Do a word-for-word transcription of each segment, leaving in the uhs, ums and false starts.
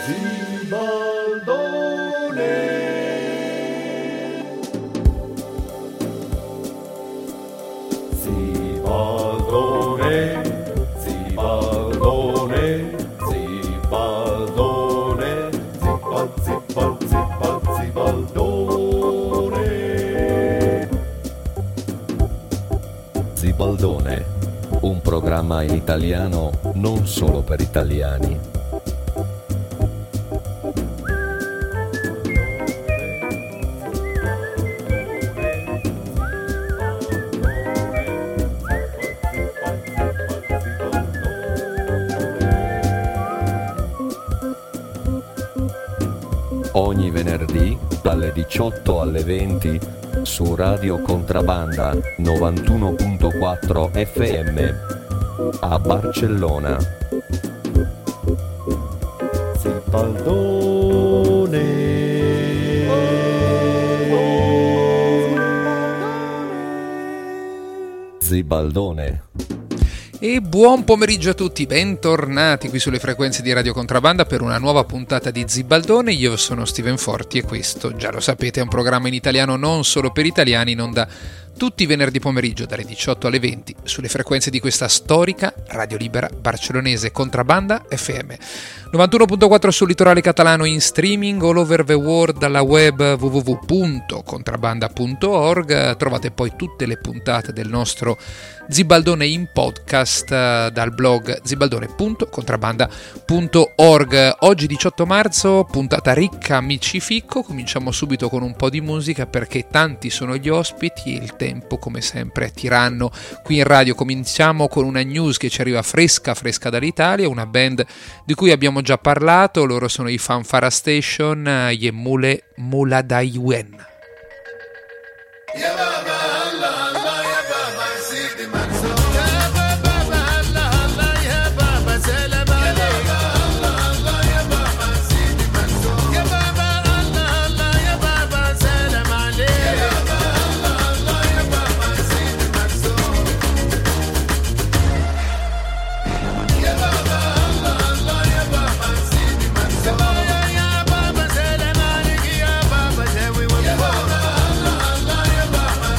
Zibaldone, un programma in italiano non solo per italiani. Ogni venerdì dalle diciotto alle venti su Radio Contrabanda novantuno virgola quattro F M a Barcellona. Zibaldone. Zibaldone. E buon pomeriggio a tutti, bentornati qui sulle frequenze di Radio Contrabanda per una nuova puntata di Zibaldone. Io sono Steven Forti e questo, già lo sapete, è un programma in italiano non solo per italiani, in onda tutti i venerdì pomeriggio dalle diciotto alle venti sulle frequenze di questa storica radio libera barcellonese Contrabanda F M. novantuno virgola quattro sul litorale catalano, in streaming all over the world dalla web w w w punto contrabanda punto org. Trovate poi tutte le puntate del nostro Zibaldone in podcast dal blog zibaldone punto contrabanda punto org. Oggi diciotto marzo, puntata ricca amici ficco. Cominciamo subito con un po' di musica perché tanti sono gli ospiti e il tempo come sempre è tiranno qui in radio. Cominciamo con una news che ci arriva fresca fresca dall'Italia, una band di cui abbiamo già parlato. Loro sono i Fanfara Station, Ye Mule Muladayuen. Baba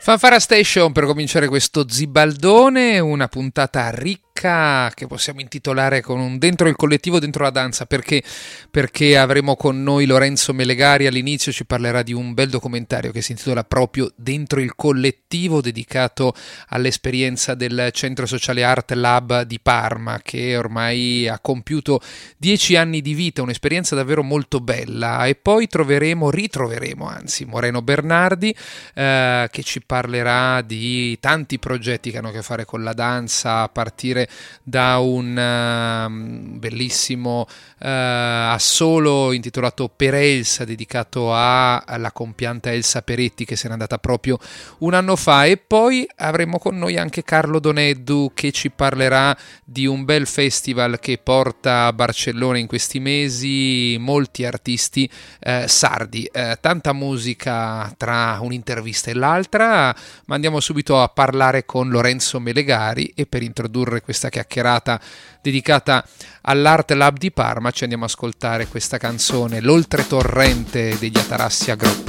Fanfara Station per cominciare questo Zibaldone, una puntata ricca che possiamo intitolare con un dentro il collettivo, dentro la danza, perché perché avremo con noi Lorenzo Melegari. All'inizio ci parlerà di un bel documentario che si intitola proprio Dentro il collettivo, dedicato all'esperienza del Centro Sociale Art Lab di Parma, che ormai ha compiuto dieci anni di vita, un'esperienza davvero molto bella. E poi troveremo, ritroveremo anzi, Moreno Bernardi, eh, che ci parlerà di tanti progetti che hanno a che fare con la danza, a partire da un uh, bellissimo uh, assolo intitolato Per Elsa, dedicato a, alla compianta Elsa Peretti, che se n'è andata proprio un anno fa. E poi avremo con noi anche Carlo Doneddu, che ci parlerà di un bel festival che porta a Barcellona in questi mesi molti artisti uh, sardi, uh, tanta musica tra un'intervista e l'altra. Ma andiamo subito a parlare con Lorenzo Melegari, e per introdurre questa chiacchierata dedicata all'Art Lab di Parma ci andiamo a ascoltare questa canzone, L'Oltretorrente degli Atarassia Group.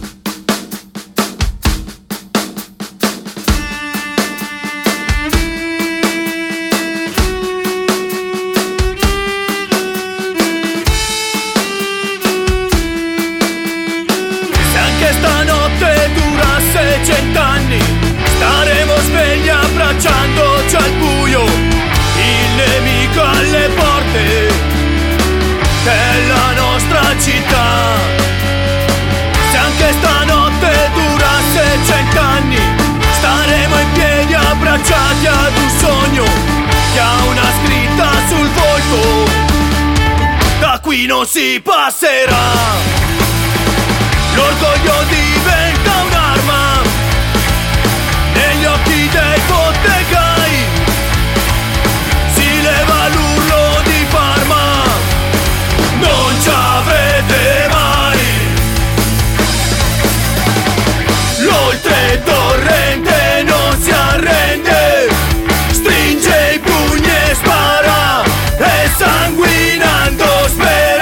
Se anche stanotte durasse cent'anni, staremo svegli abbracciandoci al buio, il nemico alle porte della nostra città. Se anche stanotte durasse cent'anni, staremo in piedi abbracciati ad un sogno che ha una scritta sul volto, da qui non si passerà. L'orgoglio diventa un'arma negli occhi dei bottegai, si leva l'urlo di Parma, non ci avrete mai. L'oltretorrente non si arrende, stringe i pugni e spara, e sanguinando spera.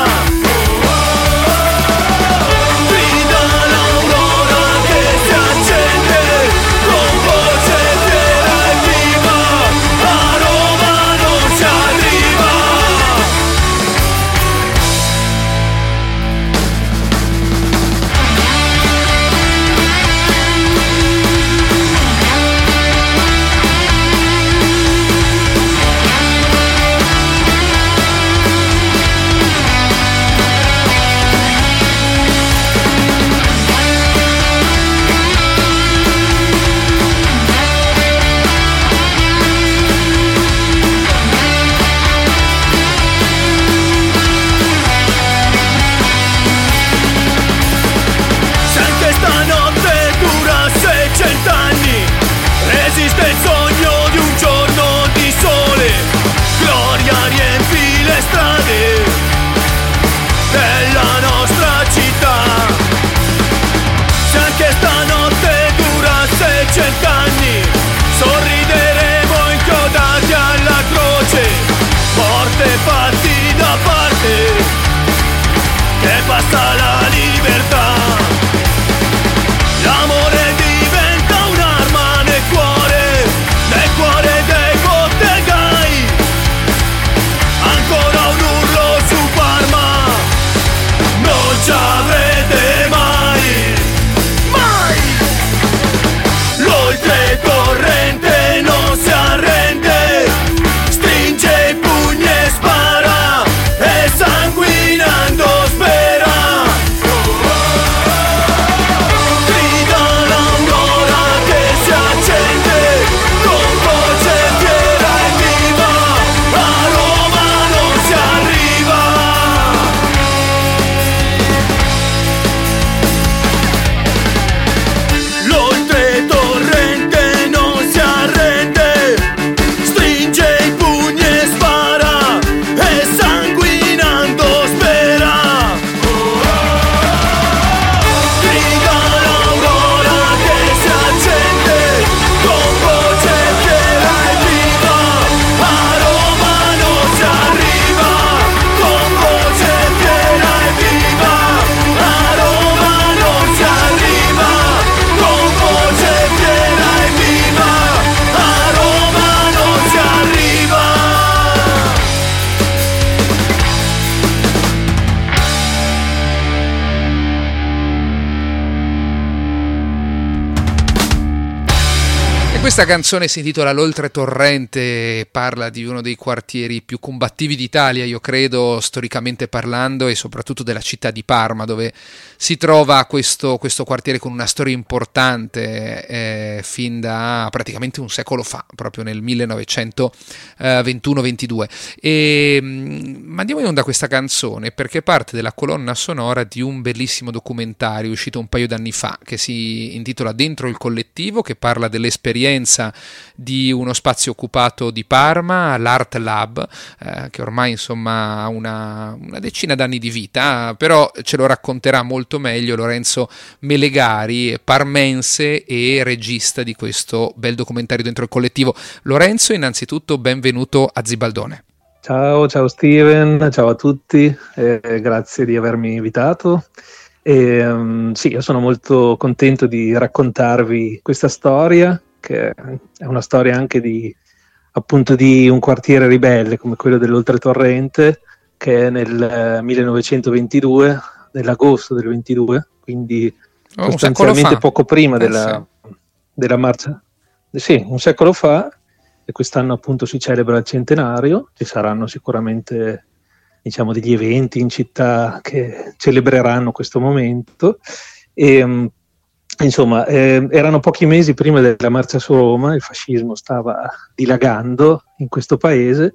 Resiste il sogno di un giorno di sole, gloria riempì le strade della nostra città. Se anche stanotte durasse cent'anni, sorrideremo inchiodati alla croce, morte fatti da parte, che passa la libertà. L'amore diventa un'arma nel cuore, nel cuore dei bottegai, ancora un urlo su Parma, non ci avrete mai, mai. L'oltretorrente non si arrende, stringe i pugni e spara, e sanguinando spera. Oh, oh. Questa canzone si intitola L'Oltre Torrente, parla di uno dei quartieri più combattivi d'Italia, io credo, storicamente parlando, e soprattutto della città di Parma, dove si trova questo, questo quartiere con una storia importante eh, fin da praticamente un secolo fa, proprio nel millenovecentoventuno ventidue. E mh, mandiamo in onda questa canzone perché parte della colonna sonora di un bellissimo documentario uscito un paio d'anni fa, che si intitola Dentro il collettivo, che parla dell'esperienza di uno spazio occupato di Parma, l'Art Lab, eh, che ormai insomma ha una, una decina d'anni di vita, però ce lo racconterà molto meglio Lorenzo Melegari, parmense e regista di questo bel documentario Dentro il collettivo. Lorenzo, innanzitutto benvenuto a Zibaldone. Ciao, ciao Steven, ciao a tutti, eh, grazie di avermi invitato. E, um, sì, io sono molto contento di raccontarvi questa storia, che è una storia anche di, appunto, di un quartiere ribelle come quello dell'Oltre Torrente, che è nel eh, millenovecentoventidue, nell'agosto del ventidue, quindi oh, sostanzialmente poco prima eh, della, sì. della marcia. Sì, un secolo fa, e quest'anno appunto si celebra il centenario, ci saranno sicuramente, diciamo, degli eventi in città che celebreranno questo momento. E um, insomma, eh, erano pochi mesi prima della marcia su Roma, il fascismo stava dilagando in questo paese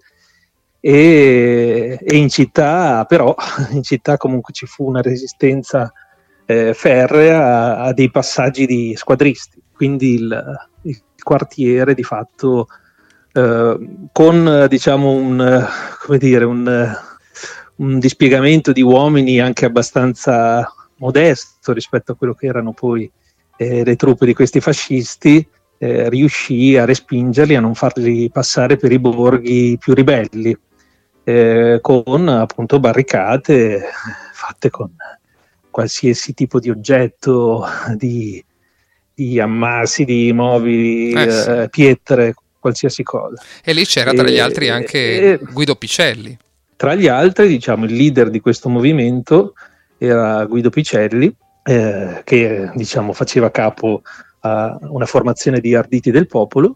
e, e in città, però, in città comunque ci fu una resistenza eh, ferrea a, a dei passaggi di squadristi, quindi il, il quartiere di fatto eh, con, diciamo, un, come dire, un, un dispiegamento di uomini anche abbastanza modesto rispetto a quello che erano poi eh, le truppe di questi fascisti, eh, riuscì a respingerli, a non farli passare per i borghi più ribelli, eh, con appunto barricate fatte con qualsiasi tipo di oggetto, di, di ammassi, di mobili, eh, sì. eh, pietre, qualsiasi cosa. E lì c'era tra gli altri anche e, Guido Picelli. Tra gli altri, diciamo, il leader di questo movimento era Guido Picelli, eh, che, diciamo, faceva capo a una formazione di arditi del popolo,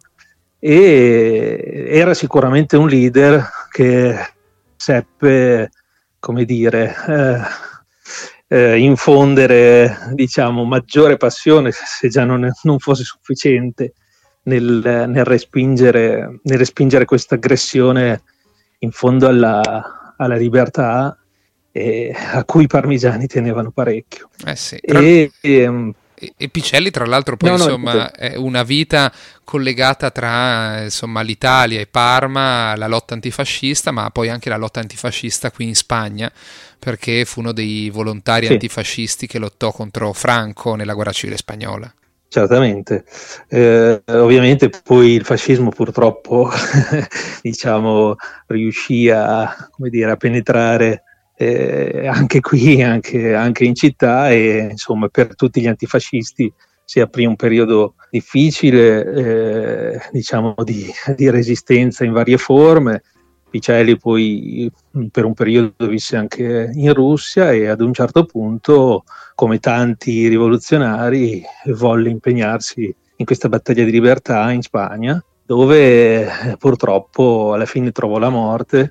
e era sicuramente un leader che seppe, come dire, eh, eh, infondere, diciamo, maggiore passione, se già non, non fosse sufficiente, nel, nel respingere, nel respingere questa aggressione in fondo alla, alla libertà, eh, a cui i parmigiani tenevano parecchio. Eh sì, tra... e, e, e Picelli, tra l'altro, poi no, insomma no, è una vita collegata tra, insomma, l'Italia e Parma, la lotta antifascista, ma poi anche la lotta antifascista qui in Spagna, perché fu uno dei volontari sì. antifascisti che lottò contro Franco nella guerra civile spagnola. Certamente, eh, ovviamente poi il fascismo purtroppo diciamo riuscì a, come dire, a penetrare eh, anche qui, anche, anche in città, e insomma per tutti gli antifascisti si aprì un periodo difficile, eh, diciamo di, di resistenza in varie forme. Picelli poi per un periodo visse anche in Russia e ad un certo punto, come tanti rivoluzionari, volle impegnarsi in questa battaglia di libertà in Spagna, dove eh, purtroppo alla fine trovò la morte,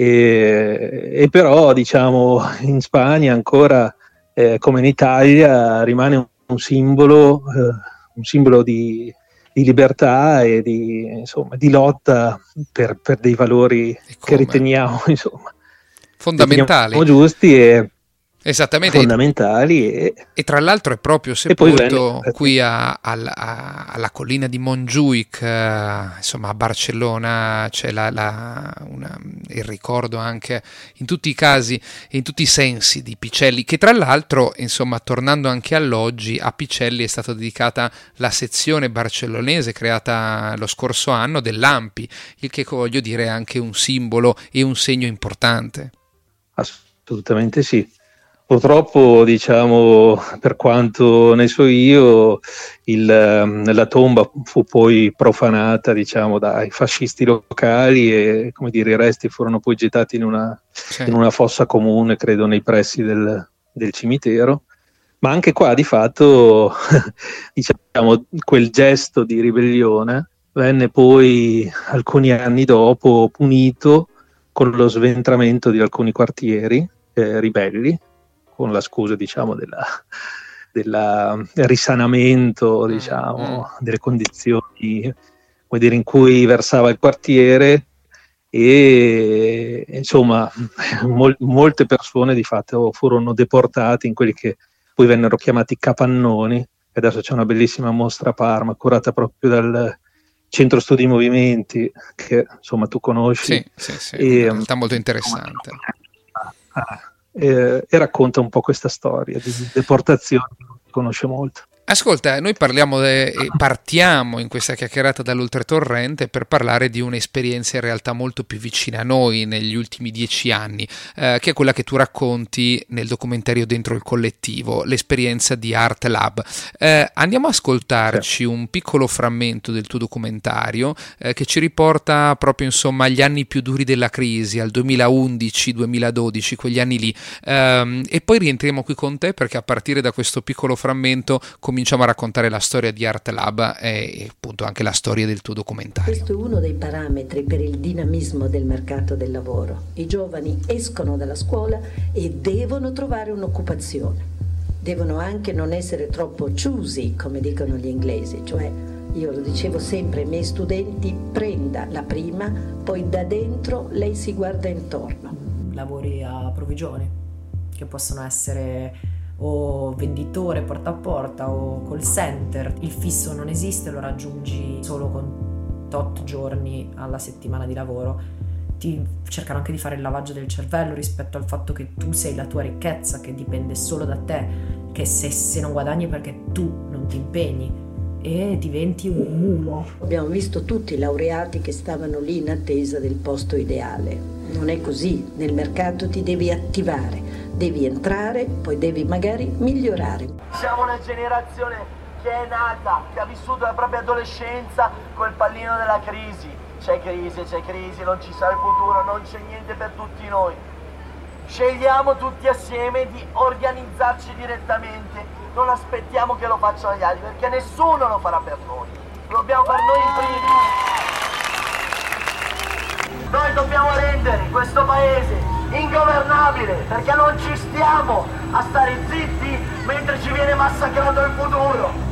e, e però, diciamo, in Spagna ancora, eh, come in Italia, rimane un, un simbolo, eh, un simbolo di di libertà e di, insomma, di lotta per, per dei valori che riteniamo, insomma, fondamentali, riteniamo giusti e esattamente fondamentali. E, e tra l'altro è proprio sepolto venne, qui a, a, a, alla collina di Montjuic, eh, insomma a Barcellona. C'è la, la, una, il ricordo anche in tutti i casi e in tutti i sensi di Picelli, che tra l'altro, insomma, tornando anche all'oggi, a Picelli è stata dedicata la sezione barcellonese creata lo scorso anno dell'Ampi, il che, voglio dire, è anche un simbolo e un segno importante. Assolutamente sì. Purtroppo, diciamo, per quanto ne so io, il, la tomba fu poi profanata, diciamo, dai fascisti locali, e, come dire, i resti furono poi gettati in una, sì. in una fossa comune, credo nei pressi del, del cimitero. Ma anche qua, di fatto, diciamo, quel gesto di ribellione venne poi alcuni anni dopo punito con lo sventramento di alcuni quartieri eh, ribelli, con la scusa, diciamo, della, della risanamento, diciamo, mm. delle condizioni, vuol dire, in cui versava il quartiere, e insomma mol- molte persone di fatto furono deportate in quelli che poi vennero chiamati capannoni. Adesso c'è una bellissima mostra a Parma curata proprio dal Centro Studi Movimenti, che insomma tu conosci. Sì, sì, sì, e, in realtà molto interessante. E, e racconta un po' questa storia di deportazione che conosce molto. Ascolta, noi parliamo de, partiamo in questa chiacchierata dall'Oltretorrente per parlare di un'esperienza in realtà molto più vicina a noi negli ultimi dieci anni, eh, che è quella che tu racconti nel documentario Dentro il collettivo, l'esperienza di Art Lab. Eh, andiamo a ascoltarci un piccolo frammento del tuo documentario eh, che ci riporta proprio insomma agli anni più duri della crisi, al duemilaundici duemiladodici, quegli anni lì, eh, e poi rientriamo qui con te perché a partire da questo piccolo frammento cominciamo a raccontare la storia di Art Lab e appunto anche la storia del tuo documentario. Questo è uno dei parametri per il dinamismo del mercato del lavoro. I giovani escono dalla scuola e devono trovare un'occupazione. Devono anche non essere troppo choosy, come dicono gli inglesi, cioè io lo dicevo sempre ai miei studenti: prenda la prima, poi da dentro lei si guarda intorno. Lavori a provvigione, che possono essere o venditore porta a porta o call center. Il fisso non esiste, lo raggiungi solo con tot giorni alla settimana di lavoro. Ti cercano anche di fare il lavaggio del cervello rispetto al fatto che tu sei la tua ricchezza, che dipende solo da te, che se, se non guadagni perché tu non ti impegni e diventi un mulo. Abbiamo visto tutti i laureati che stavano lì in attesa del posto ideale. Non è così, nel mercato ti devi attivare, devi entrare, poi devi magari migliorare. Siamo una generazione che è nata, che ha vissuto la propria adolescenza col pallino della crisi. C'è crisi, c'è crisi, non ci sarà il futuro, non c'è niente per tutti noi. Scegliamo tutti assieme di organizzarci direttamente, non aspettiamo che lo facciano gli altri, perché nessuno lo farà per noi. Lo dobbiamo fare noi primi. Noi dobbiamo rendere questo paese ingovernabile, perché non ci stiamo a stare zitti mentre ci viene massacrato il futuro.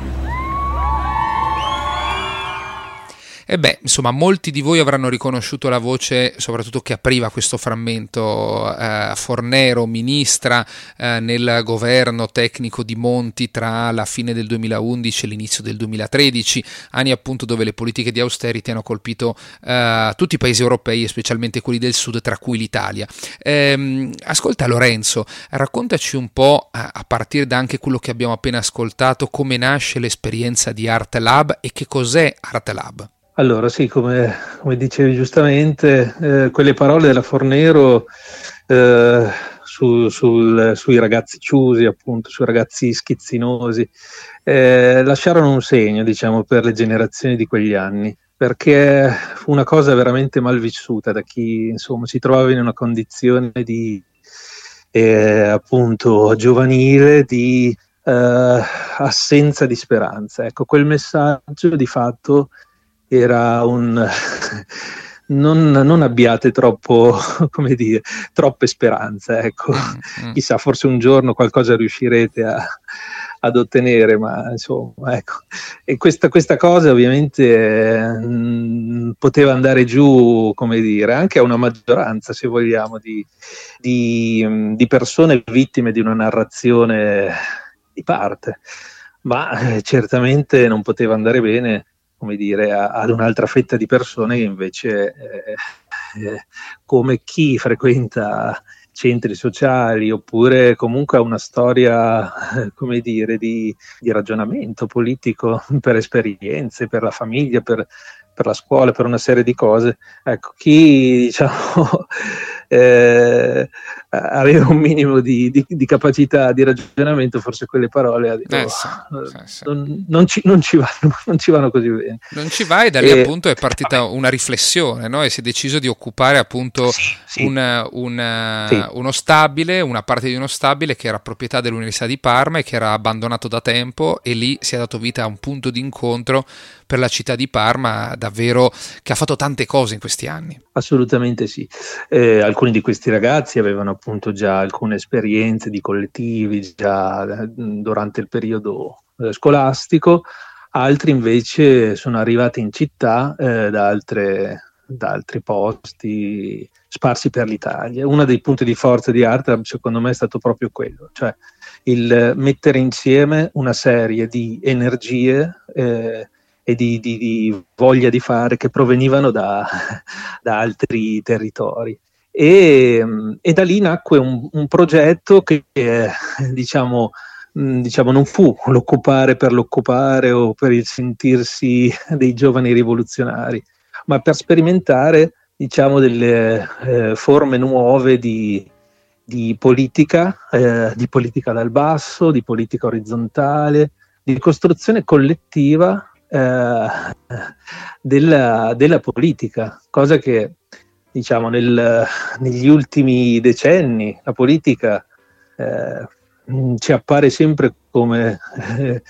E beh, insomma, molti di voi avranno riconosciuto la voce, soprattutto che apriva questo frammento, eh, Fornero, ministra eh, nel governo tecnico di Monti tra la fine del duemilaundici e l'inizio del duemilatredici, anni appunto dove le politiche di austerity hanno colpito eh, tutti i paesi europei e specialmente quelli del sud, tra cui l'Italia. Eh, ascolta Lorenzo, raccontaci un po', a, a partire da anche quello che abbiamo appena ascoltato, come nasce l'esperienza di Art Lab e che cos'è Art Lab. Allora sì, come, come dicevi giustamente, eh, quelle parole della Fornero eh, su, sul, sui ragazzi chiusi, appunto, sui ragazzi schizzinosi, eh, lasciarono un segno, diciamo, per le generazioni di quegli anni, perché fu una cosa veramente mal vissuta da chi, insomma, si trovava in una condizione di, eh, appunto, giovanile, di eh, assenza di speranza. Ecco, quel messaggio di fatto era un non, non abbiate troppo, come dire, troppe speranze, ecco. Mm-hmm. Chissà, forse un giorno qualcosa riuscirete a, ad ottenere, ma insomma, ecco. E questa, questa cosa ovviamente mh, poteva andare giù, come dire, anche a una maggioranza, se vogliamo, di, di, di persone vittime di una narrazione di parte, ma eh, certamente non poteva andare bene, come dire, a, ad un'altra fetta di persone che invece, eh, eh, come chi frequenta centri sociali oppure comunque ha una storia, eh, come dire, di, di ragionamento politico per esperienze, per la famiglia, per, per la scuola, per una serie di cose. Ecco, chi, diciamo, eh, aveva un minimo di, di, di capacità di ragionamento, forse quelle parole dico, eh sì, sì, sì. Non, non, ci, non, ci vanno, non ci vanno così bene. Non ci va, e da lì e, appunto è partita vabbè. una riflessione, no? E si è deciso di occupare appunto sì, sì. Un, un, Sì. uno stabile, una parte di uno stabile che era proprietà dell'Università di Parma e che era abbandonato da tempo, e lì si è dato vita a un punto di incontro per la città di Parma davvero che ha fatto tante cose in questi anni. Assolutamente sì. Eh, alcuni di questi ragazzi avevano appunto già alcune esperienze di collettivi già durante il periodo eh, scolastico, altri invece sono arrivati in città eh, da, altre, da altri posti sparsi per l'Italia. Uno dei punti di forza di Art secondo me è stato proprio quello, cioè il mettere insieme una serie di energie eh, e di, di, di voglia di fare che provenivano da, da altri territori. E, e da lì nacque un, un progetto che eh, diciamo, mh, diciamo non fu l'occupare per l'occupare o per il sentirsi dei giovani rivoluzionari, ma per sperimentare diciamo delle eh, forme nuove di, di politica, eh, di politica dal basso, di politica orizzontale, di costruzione collettiva Eh, della, della politica, cosa che diciamo nel, negli ultimi decenni la politica eh, ci appare sempre come eh,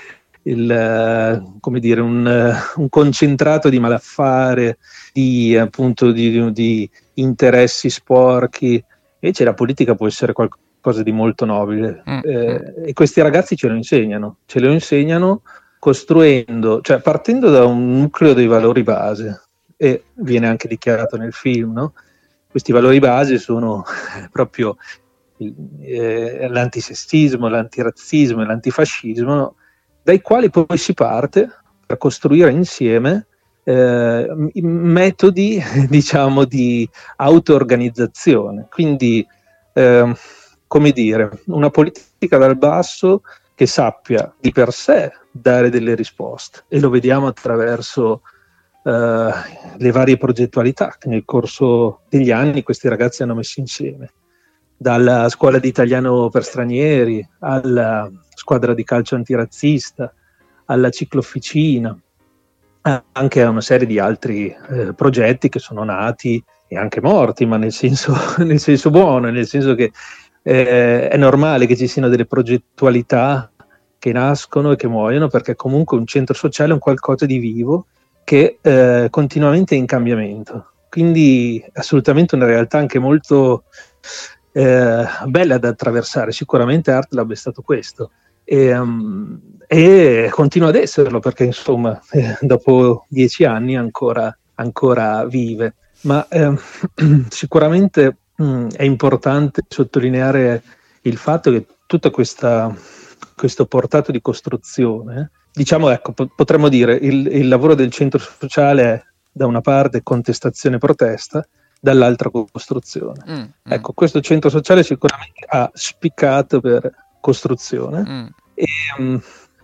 il, come dire, un, un concentrato di malaffare, di appunto di, di interessi sporchi. Invece la politica può essere qualcosa di molto nobile mm. eh, e questi ragazzi ce lo insegnano, ce lo insegnano costruendo, cioè partendo da un nucleo dei valori base, e viene anche dichiarato nel film, no? Questi valori base sono proprio il, eh, l'antisessismo, l'antirazzismo e l'antifascismo, dai quali poi si parte per costruire insieme eh, metodi, diciamo, di auto-organizzazione. Quindi, eh, come dire, una politica dal basso che sappia di per sé dare delle risposte, e lo vediamo attraverso uh, le varie progettualità che nel corso degli anni questi ragazzi hanno messo insieme, dalla scuola di italiano per stranieri alla squadra di calcio antirazzista, alla ciclofficina, anche a una serie di altri eh, progetti che sono nati e anche morti, ma nel senso, nel senso buono, nel senso che eh, è normale che ci siano delle progettualità che nascono e che muoiono, perché comunque un centro sociale è un qualcosa di vivo che eh, continuamente è in cambiamento, quindi assolutamente una realtà anche molto eh, bella da attraversare. Sicuramente ArtLab è stato questo e, um, e continua ad esserlo, perché insomma eh, dopo dieci anni ancora, ancora vive, ma eh, sicuramente mh, è importante sottolineare il fatto che tutta questa questo portato di costruzione, diciamo, ecco, po- potremmo dire il, il lavoro del centro sociale è da una parte contestazione e protesta, dall'altra costruzione. Mm, mm. Ecco, questo centro sociale sicuramente ha spiccato per costruzione mm. e, um,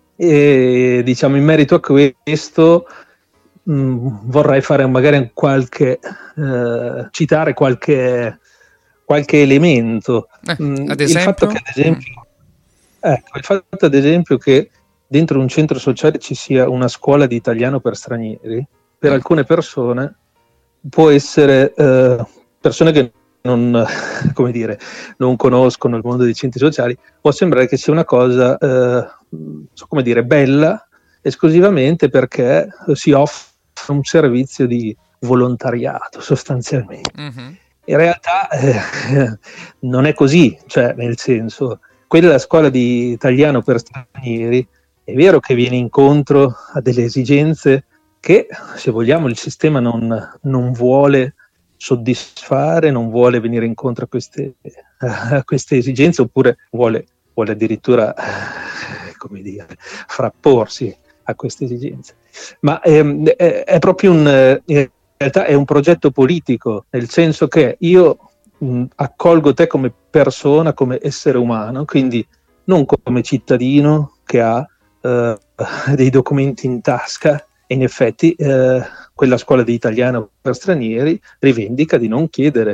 e diciamo in merito a questo mh, vorrei fare magari qualche eh, citare qualche qualche elemento eh, mh, ad esempio? Il fatto che ad esempio mm. Ecco, il fatto ad esempio che dentro un centro sociale ci sia una scuola di italiano per stranieri, per mm. alcune persone può essere eh, persone che non, come dire, non conoscono il mondo dei centri sociali, può sembrare che sia una cosa eh, come dire, bella esclusivamente perché si offre un servizio di volontariato sostanzialmente. Mm-hmm. In realtà eh, non è così, cioè nel senso, quella è la scuola di italiano per stranieri, è vero che viene incontro a delle esigenze che, se vogliamo, il sistema non, non vuole soddisfare, non vuole venire incontro a queste, a queste esigenze, oppure vuole, vuole addirittura, come dire, frapporsi a queste esigenze. Ma ehm, è, è proprio un, in realtà è un progetto politico, nel senso che io mh, accolgo te come persona, come essere umano, quindi non come cittadino che ha eh, dei documenti in tasca. E in effetti eh, quella scuola di italiano per stranieri rivendica di non chiedere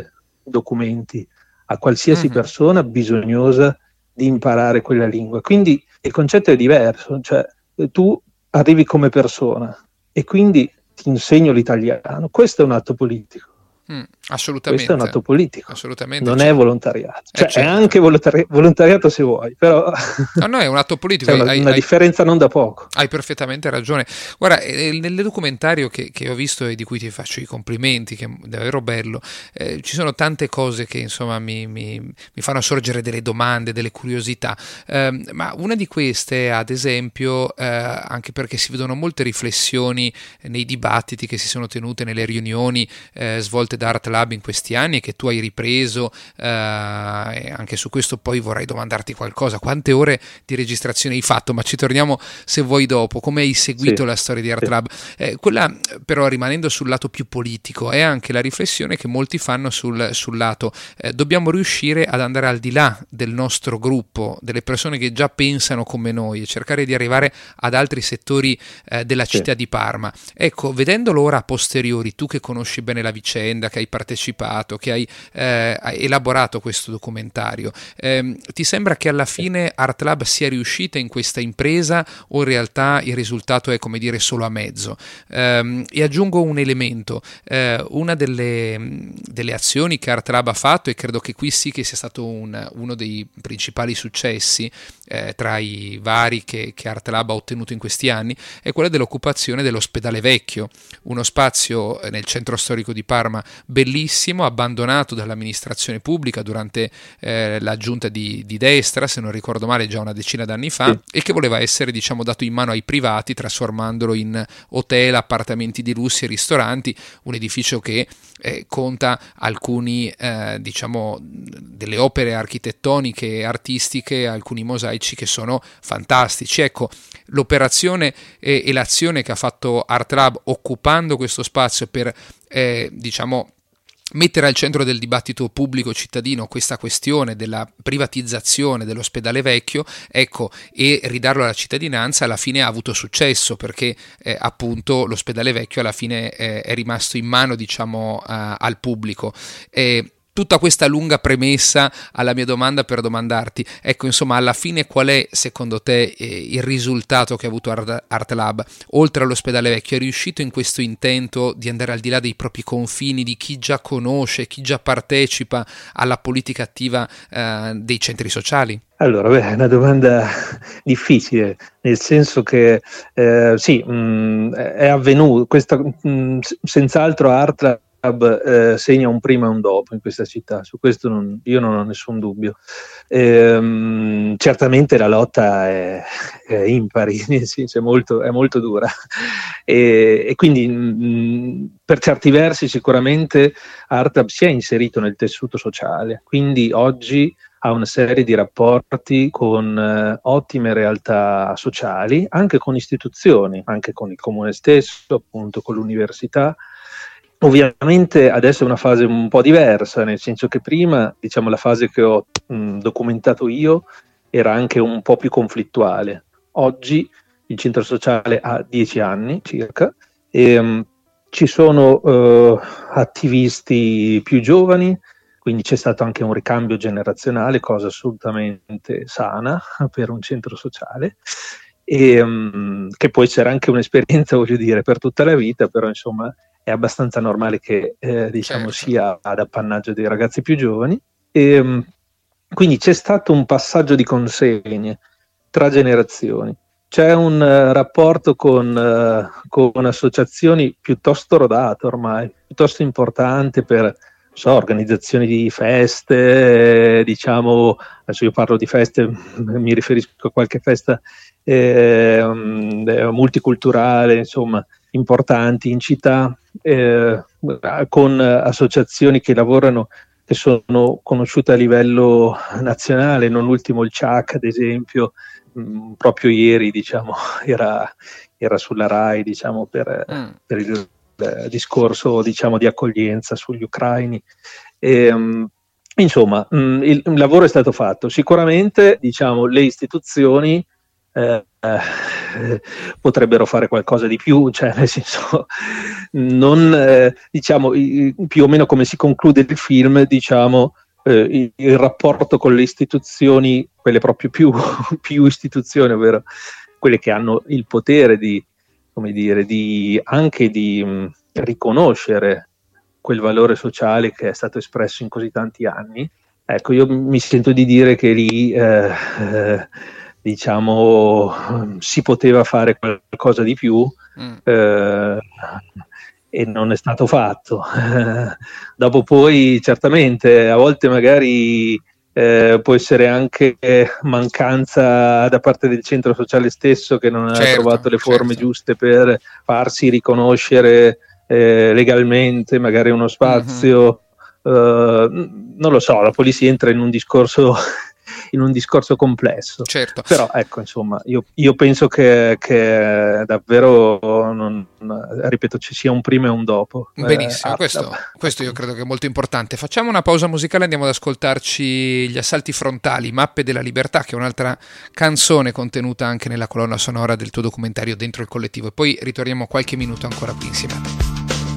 documenti a qualsiasi Mhm. persona bisognosa di imparare quella lingua. Quindi il concetto è diverso, cioè eh, tu arrivi come persona e quindi ti insegno l'italiano. Questo è un atto politico. Mm, Questo è un assolutamente, atto politico, assolutamente. non Cioè, è volontariato. eh, Cioè è certo. anche volontari- volontariato se vuoi, però No, no, è un atto politico. c'è una, Hai, una hai- differenza non da poco. Hai perfettamente ragione. Guarda, eh, nel documentario che, che ho visto e di cui ti faccio i complimenti, che è davvero bello, eh, ci sono tante cose che insomma mi, mi- mi fanno sorgere delle domande, delle curiosità. Ehm, ma una di queste, ad esempio, eh, anche perché si vedono molte riflessioni nei dibattiti che si sono tenute nelle riunioni eh, svolte da Art Lab in questi anni e che tu hai ripreso, eh, e anche su questo poi vorrei domandarti qualcosa. Quante ore di registrazione hai fatto? Ma ci torniamo se vuoi dopo. Come hai seguito Sì, la storia di Art sì. Lab? Eh, quella però, rimanendo sul lato più politico, è anche la riflessione che molti fanno sul, sul lato eh, dobbiamo riuscire ad andare al di là del nostro gruppo, delle persone che già pensano come noi, e cercare di arrivare ad altri settori eh, della Sì. città di Parma. Ecco, vedendolo ora a posteriori, tu che conosci bene la vicenda, che hai partecipato, che hai, eh, hai elaborato questo documentario, ehm, ti sembra che alla fine Art Lab sia riuscita in questa impresa o in realtà il risultato è, come dire, solo a mezzo? Ehm, e aggiungo un elemento, eh, una delle, delle azioni che Art Lab ha fatto, e credo che qui sì che sia stato un- uno dei principali successi eh, tra i vari che, che Art Lab ha ottenuto in questi anni, è quella dell'occupazione dell'ospedale vecchio, uno spazio eh, nel centro storico di Parma bellissimo, abbandonato dall'amministrazione pubblica durante eh, la giunta di, di destra, se non ricordo male già una decina d'anni fa, Sì. e che voleva essere, diciamo, dato in mano ai privati, trasformandolo in hotel, appartamenti di lusso e ristoranti, un edificio che eh, conta alcuni, eh, diciamo, delle opere architettoniche e artistiche, alcuni mosaici che sono fantastici. Ecco, l'operazione e, e l'azione che ha fatto Art Lab occupando questo spazio per, eh, diciamo, mettere al centro del dibattito pubblico cittadino questa questione della privatizzazione dell'ospedale vecchio, ecco, e ridarlo alla cittadinanza, alla fine ha avuto successo, perché eh, appunto l'ospedale vecchio alla fine eh, è rimasto in mano, diciamo, uh, al pubblico. E tutta questa lunga premessa alla mia domanda per domandarti, ecco, insomma, alla fine qual è secondo te eh, il risultato che ha avuto Art, Art Lab? Oltre all'ospedale vecchio, è riuscito in questo intento di andare al di là dei propri confini, di chi già conosce, chi già partecipa alla politica attiva eh, dei centri sociali? Allora, beh, è una domanda difficile, nel senso che eh, sì, mh, è avvenuto, questa, mh, senz'altro Art Lab eh, segna un prima e un dopo in questa città, su questo non, io non ho nessun dubbio. Ehm, certamente la lotta è, è impari, nel senso è molto, è molto dura e, e quindi mh, per certi versi sicuramente Art Lab si è inserito nel tessuto sociale, quindi oggi ha una serie di rapporti con eh, ottime realtà sociali, anche con istituzioni, anche con il comune stesso, appunto con l'università. Ovviamente adesso è una fase un po' diversa, nel senso che prima, diciamo, la fase che ho mh, documentato io era anche un po' più conflittuale. Oggi il centro sociale ha dieci anni circa e mh, ci sono eh, attivisti più giovani, quindi c'è stato anche un ricambio generazionale, cosa assolutamente sana per un centro sociale, e um, che poi c'era anche un'esperienza, voglio dire, per tutta la vita, però insomma è abbastanza normale che eh, diciamo Certo. sia ad appannaggio dei ragazzi più giovani. E, um, quindi c'è stato un passaggio di consegne tra generazioni. C'è un uh, rapporto con, uh, con associazioni piuttosto rodato ormai, piuttosto importante per so, organizzazioni di feste, eh, diciamo, adesso io parlo di feste, mi riferisco a qualche festa eh, multiculturale, insomma, importanti in città, eh, con associazioni che lavorano, che sono conosciute a livello nazionale, non ultimo il C I A C, ad esempio, mh, proprio ieri, diciamo, era, era sulla RAI, diciamo, per, mm. per il discorso, diciamo, di accoglienza sugli ucraini. E, um, insomma, mh, il, il lavoro è stato fatto. Sicuramente, diciamo, le istituzioni eh, eh, potrebbero fare qualcosa di più, cioè nel senso, non eh, diciamo i, più o meno come si conclude il film, diciamo eh, il, il rapporto con le istituzioni, quelle proprio più, più istituzioni, ovvero quelle che hanno il potere di, come dire, di anche di mh, riconoscere quel valore sociale che è stato espresso in così tanti anni. Ecco, io mi sento di dire che lì eh, eh, diciamo si poteva fare qualcosa di più mm. eh, e non è stato fatto. Eh, dopo poi certamente a volte magari eh, può essere anche mancanza da parte del centro sociale stesso, che non certo, ha trovato le forme certo. giuste per farsi riconoscere eh, legalmente magari uno spazio. Mm-hmm. Uh, non lo so, dopo lì si entra in un discorso in un discorso complesso, certo. Però ecco, insomma, io, io penso che, che davvero non, ripeto, ci sia un prima e un dopo. Benissimo, eh, questo, questo io credo che è molto importante. Facciamo una pausa musicale, andiamo ad ascoltarci Gli Assalti Frontali, Mappe della Libertà, che è un'altra canzone contenuta anche nella colonna sonora del tuo documentario Dentro il Collettivo, e poi ritorniamo qualche minuto ancora qui insieme.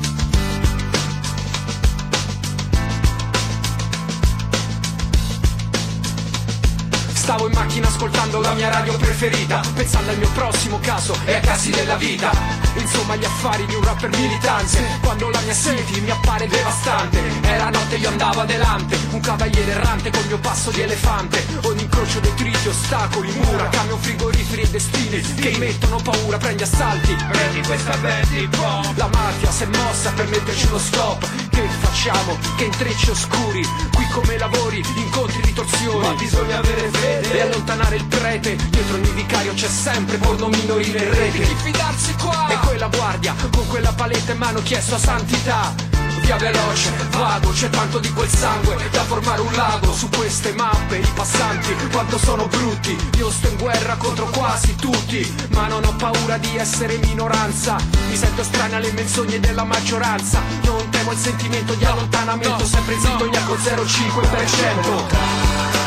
Stavo in macchina ascoltando la mia radio preferita, pensando al mio prossimo caso e ai casi della vita. Insomma, gli affari di un rapper militante, quando la mia city mi appare devastante. Era notte, io andavo adelante, un cavaliere errante col mio passo di elefante. Ogni incrocio detriti, ostacoli, mura, camion, frigoriferi e destini che mettono paura. Prendi assalti, prendi questa Betty Bob. La mafia si è mossa per metterci uno stop. Che facciamo? Che intrecci oscuri, qui come lavori, incontri, ritorsioni. Ma bisogna avere fede e allontanare il prete. Dietro ogni vicario c'è sempre porno minorile in rete. Chi fidarsi qua? E quella guardia con quella paletta in mano chiesto a santità. Via veloce, vago, c'è tanto di quel sangue da formare un lago. Su queste mappe i passanti quanto sono brutti. Io sto in guerra contro quasi tutti, ma non ho paura di essere minoranza. Mi sento strana alle menzogne della maggioranza. Non temo il sentimento di allontanamento, no, sempre in sintonia no. Con zero virgola cinque per cento.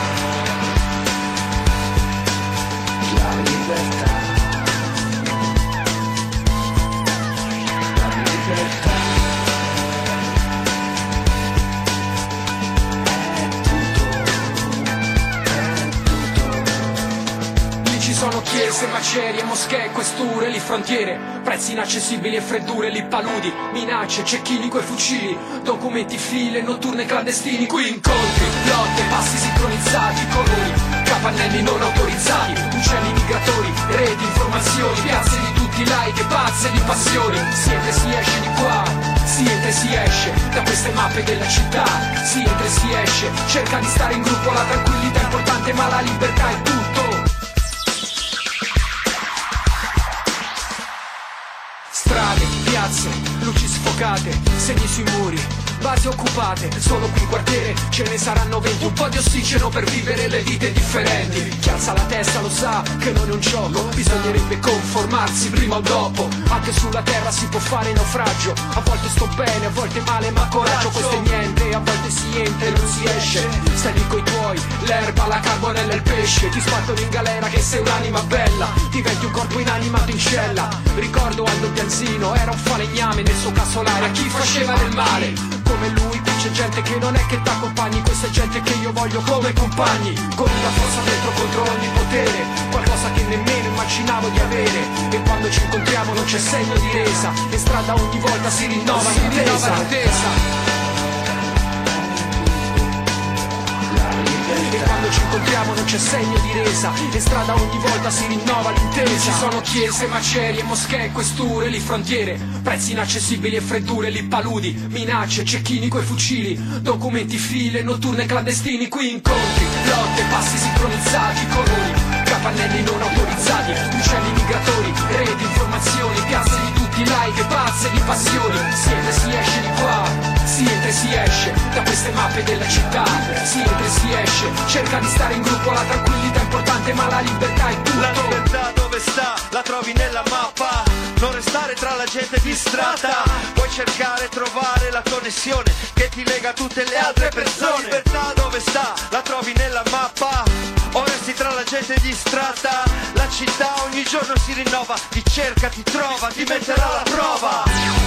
La libertà, la libertà è tutto, è tutto. Lì ci sono chiese, macerie, moschee, questure, lì frontiere, prezzi inaccessibili e freddure, lì paludi, minacce, cecchini coi fucili, documenti, file, notturne clandestini, qui incontri, lotte, passi sincronizzati, colori, capannelli non autorizzati, uccelli migratori, reti, informazioni, piazze di tutti i like, pazze di passioni. Si entra e si esce di qua, si entra e si esce da queste mappe della città. Si entra e si esce, cerca di stare in gruppo, la tranquillità è importante ma la libertà è tutto. Strade, piazze, luci sfocate, segni sui muri, basi occupate, solo qui in quartiere ce ne saranno venti. Un po' di ossigeno per vivere le vite differenti. Chi alza la testa lo sa che non è un gioco, bisognerebbe conformarsi prima o dopo. Anche sulla terra si può fare naufragio, a volte sto bene, a volte male, ma coraggio. Questo è niente, a volte si entra e non si esce. Stai lì coi tuoi, l'erba, la carbonella e il pesce. Ti spartono in galera che sei un'anima bella, diventi un corpo inanimato in cella. Ricordo Aldo Pianzino, era un falegname nel suo casolare a chi faceva del male. Come lui, qui c'è gente che non è che t'accompagni, questa è gente che io voglio come compagni, con una forza dentro contro ogni potere, qualcosa che nemmeno immaginavo di avere. E quando ci incontriamo non c'è segno di resa, in strada ogni volta si rinnova l'intesa. E quando ci incontriamo non c'è segno di resa, in strada ogni volta si rinnova l'intesa. Ci sono chiese, macerie, moschee, questure, lì frontiere, prezzi inaccessibili e freddure, lì paludi, minacce, cecchini coi fucili, documenti, file, notturne clandestini, qui incontri, lotte, passi sincronizzati, colori, capannelli non autorizzati, uccelli migratori, reti, informazioni, piazze di tutti i like, pazze di passioni. Si entra e si esce di qua, si entra e si esce da queste mappe della città. Si entra e si esce, cerca di stare in gruppo, la tranquillità è importante ma la libertà è tutto. La libertà dove sta? La trovi nella mappa, non restare tra la gente distratta. Puoi cercare e trovare la connessione che ti lega a tutte le altre persone. La libertà dove sta? La trovi nella mappa, o resti tra la gente gente distratta. La città ogni giorno si rinnova, ti cerca, ti trova, ti metterà alla prova.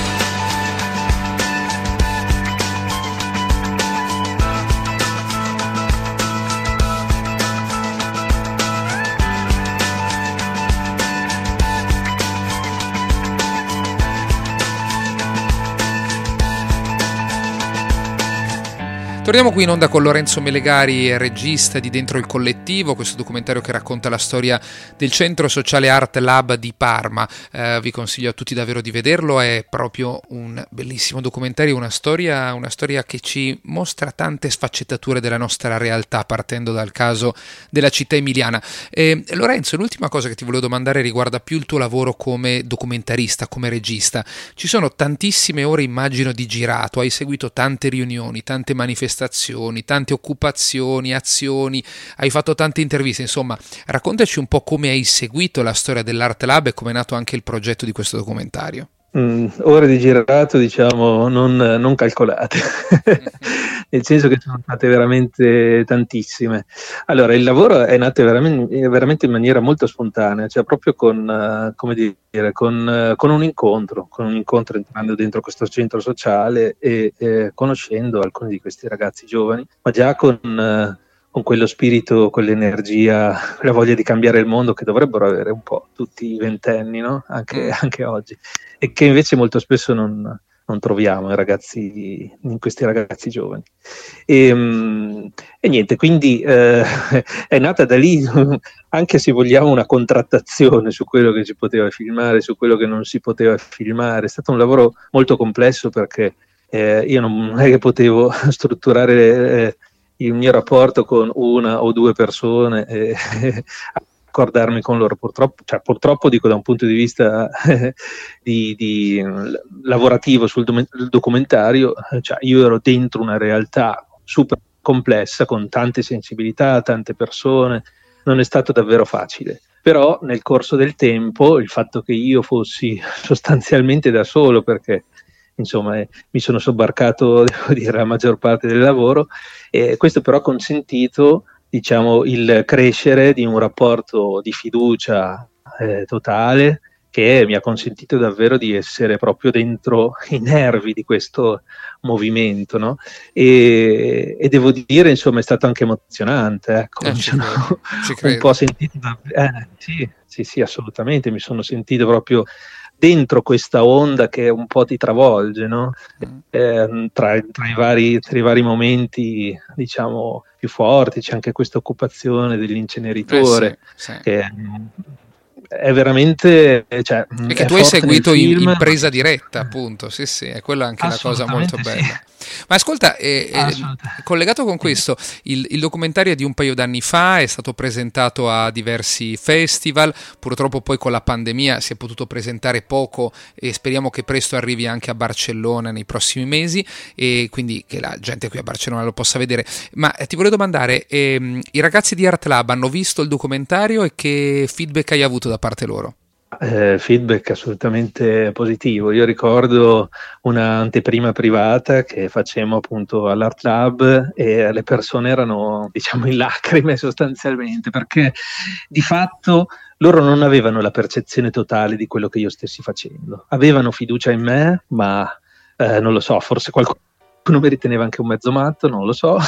Torniamo qui in onda con Lorenzo Melegari, regista di Dentro il Collettivo, questo documentario che racconta la storia del Centro Sociale Art Lab di Parma. Eh, vi consiglio a tutti davvero di vederlo, è proprio un bellissimo documentario, una storia, una storia che ci mostra tante sfaccettature della nostra realtà, partendo dal caso della città emiliana. Eh, Lorenzo, l'ultima cosa che ti volevo domandare riguarda più il tuo lavoro come documentarista, come regista. Ci sono tantissime ore, immagino, di girato, hai seguito tante riunioni, tante manifestazioni, tante occupazioni, azioni, hai fatto tante interviste, insomma, raccontaci un po' come hai seguito la storia dell'Art Lab e come è nato anche il progetto di questo documentario. Mm, ore di girato, diciamo, non, non calcolate, nel senso che sono state veramente tantissime. Allora, il lavoro è nato veramente, veramente in maniera molto spontanea, cioè proprio con, uh, come dire, con, uh, con un incontro, con un incontro entrando dentro questo centro sociale e eh, conoscendo alcuni di questi ragazzi giovani, ma già con... Uh, con quello spirito, quell'energia, quella voglia di cambiare il mondo che dovrebbero avere un po' tutti i ventenni, no? Anche, anche oggi, e che invece molto spesso non, non troviamo in, ragazzi, in questi ragazzi giovani. E, e niente, quindi eh, è nata da lì, anche se vogliamo, una contrattazione su quello che si poteva filmare, su quello che non si poteva filmare. È stato un lavoro molto complesso perché eh, io non è che potevo strutturare eh, il mio rapporto con una o due persone e accordarmi con loro, purtroppo, cioè purtroppo dico da un punto di vista eh, di, di lavorativo sul do- documentario, cioè io ero dentro una realtà super complessa con tante sensibilità, tante persone, non è stato davvero facile. Però nel corso del tempo il fatto che io fossi sostanzialmente da solo, perché insomma eh, mi sono sobbarcato, devo dire, la maggior parte del lavoro, e questo però ha consentito, diciamo, il crescere di un rapporto di fiducia eh, totale, che mi ha consentito davvero di essere proprio dentro i nervi di questo movimento, no? E, e devo dire, insomma, è stato anche emozionante, ecco, eh, mi ci sono credo, ci un credo. po' sentito, eh, sì, sì, sì, assolutamente, mi sono sentito proprio dentro questa onda che un po' ti travolge, no? Eh, tra, tra, i vari, tra i vari momenti, diciamo, più forti c'è anche questa occupazione dell'inceneritore, eh sì, sì. che è veramente, cioè, e che è tu hai forte seguito nel in, film. in presa diretta, appunto, sì sì, è quella anche la cosa molto bella. Sì. Ma ascolta, eh, eh, collegato con questo, il, il documentario è di un paio d'anni fa, è stato presentato a diversi festival, purtroppo poi con la pandemia si è potuto presentare poco e speriamo che presto arrivi anche a Barcellona nei prossimi mesi, e quindi che la gente qui a Barcellona lo possa vedere. Ma eh, ti volevo domandare, ehm, i ragazzi di Art Lab hanno visto il documentario e che feedback hai avuto da parte loro? Eh, feedback assolutamente positivo. Io ricordo un'anteprima privata che facemmo appunto all'Art Lab e le persone erano, diciamo, in lacrime sostanzialmente, perché di fatto loro non avevano la percezione totale di quello che io stessi facendo. Avevano fiducia in me, ma eh, non lo so, forse qualcuno mi riteneva anche un mezzo matto, non lo so,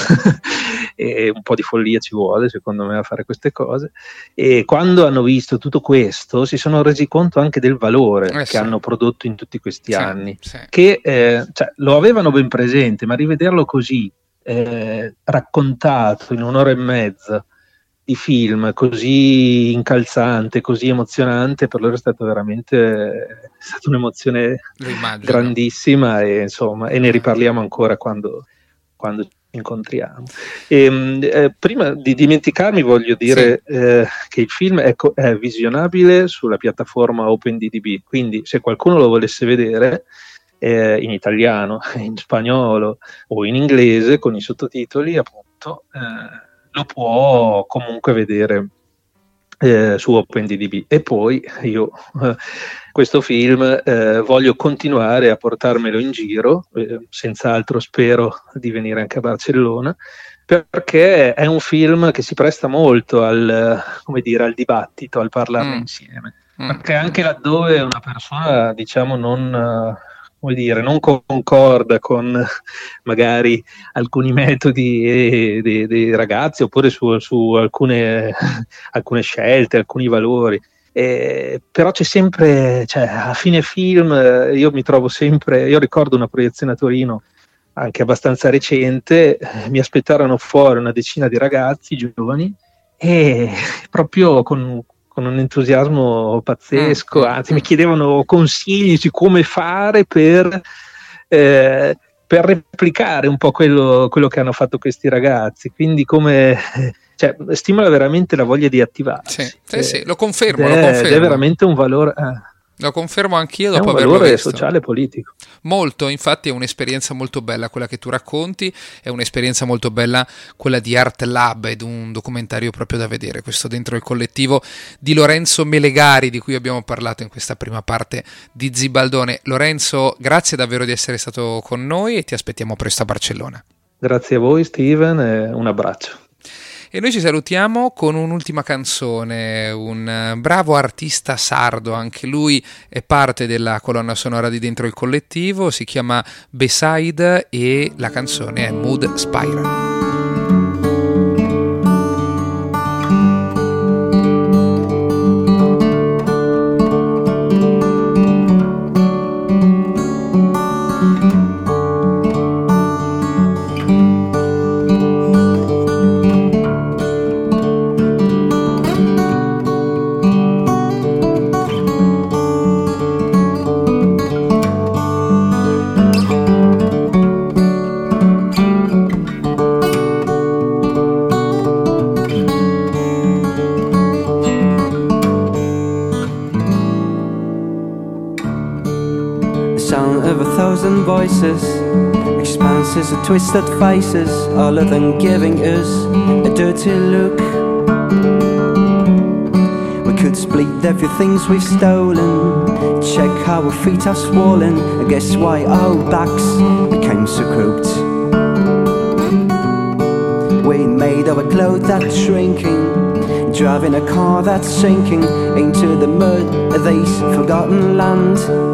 e un po' di follia ci vuole secondo me a fare queste cose, e quando hanno visto tutto questo si sono resi conto anche del valore eh che sì. hanno prodotto in tutti questi sì, anni, sì. che eh, cioè, lo avevano ben presente, ma rivederlo così eh, raccontato in un'ora e mezza di film, così incalzante, così emozionante, per loro è stato veramente è stata un'emozione grandissima, e insomma, e ne riparliamo ancora quando, quando ci incontriamo. E, eh, prima di dimenticarmi voglio dire sì. eh, che il film è, co- è visionabile sulla piattaforma OpenDB, quindi se qualcuno lo volesse vedere eh, in italiano, in spagnolo o in inglese con i sottotitoli, appunto eh, lo può comunque vedere eh, su OpenDB. E poi io eh, questo film eh, voglio continuare a portarmelo in giro, eh, senz'altro spero di venire anche a Barcellona, perché è un film che si presta molto al, come dire, al dibattito, al parlarne Mm. insieme, Mm. perché anche laddove una persona, diciamo, non, eh, vuol dire, non concorda con magari alcuni metodi dei, dei ragazzi oppure su, su alcune, alcune scelte, alcuni valori, eh, però c'è sempre, cioè, a fine film eh, io mi trovo sempre, io ricordo una proiezione a Torino anche abbastanza recente, eh, mi aspettarono fuori una decina di ragazzi giovani e proprio con, con un entusiasmo pazzesco, Mm, anzi mm, mi chiedevano consigli su come fare per, eh, per replicare un po' quello, quello che hanno fatto questi ragazzi, quindi come, cioè, stimola veramente la voglia di attivarsi. Sì, sì, sì, lo confermo, ed lo è, ed è confermo. veramente un valore, eh, Lo confermo anch'io è un dopo averlo valore visto. sociale e politico. Molto, infatti è un'esperienza molto bella quella che tu racconti, è un'esperienza molto bella quella di Art Lab, ed un documentario proprio da vedere, questo dentro il collettivo di Lorenzo Melegari di cui abbiamo parlato in questa prima parte di Zibaldone. Lorenzo, grazie davvero di essere stato con noi e ti aspettiamo presto a Barcellona. Grazie a voi Steven e un abbraccio. E noi ci salutiamo con un'ultima canzone, un bravo artista sardo, anche lui è parte della colonna sonora di Dentro il Collettivo, si chiama Beside e la canzone è Mood Spiral. Voices, expanses of twisted faces, all of them giving us a dirty look. We could split everything we've stolen, check how our feet are swollen, and guess why our backs became so crooked. We made our clothes that's shrinking, driving a car that's sinking into the mud of this forgotten land.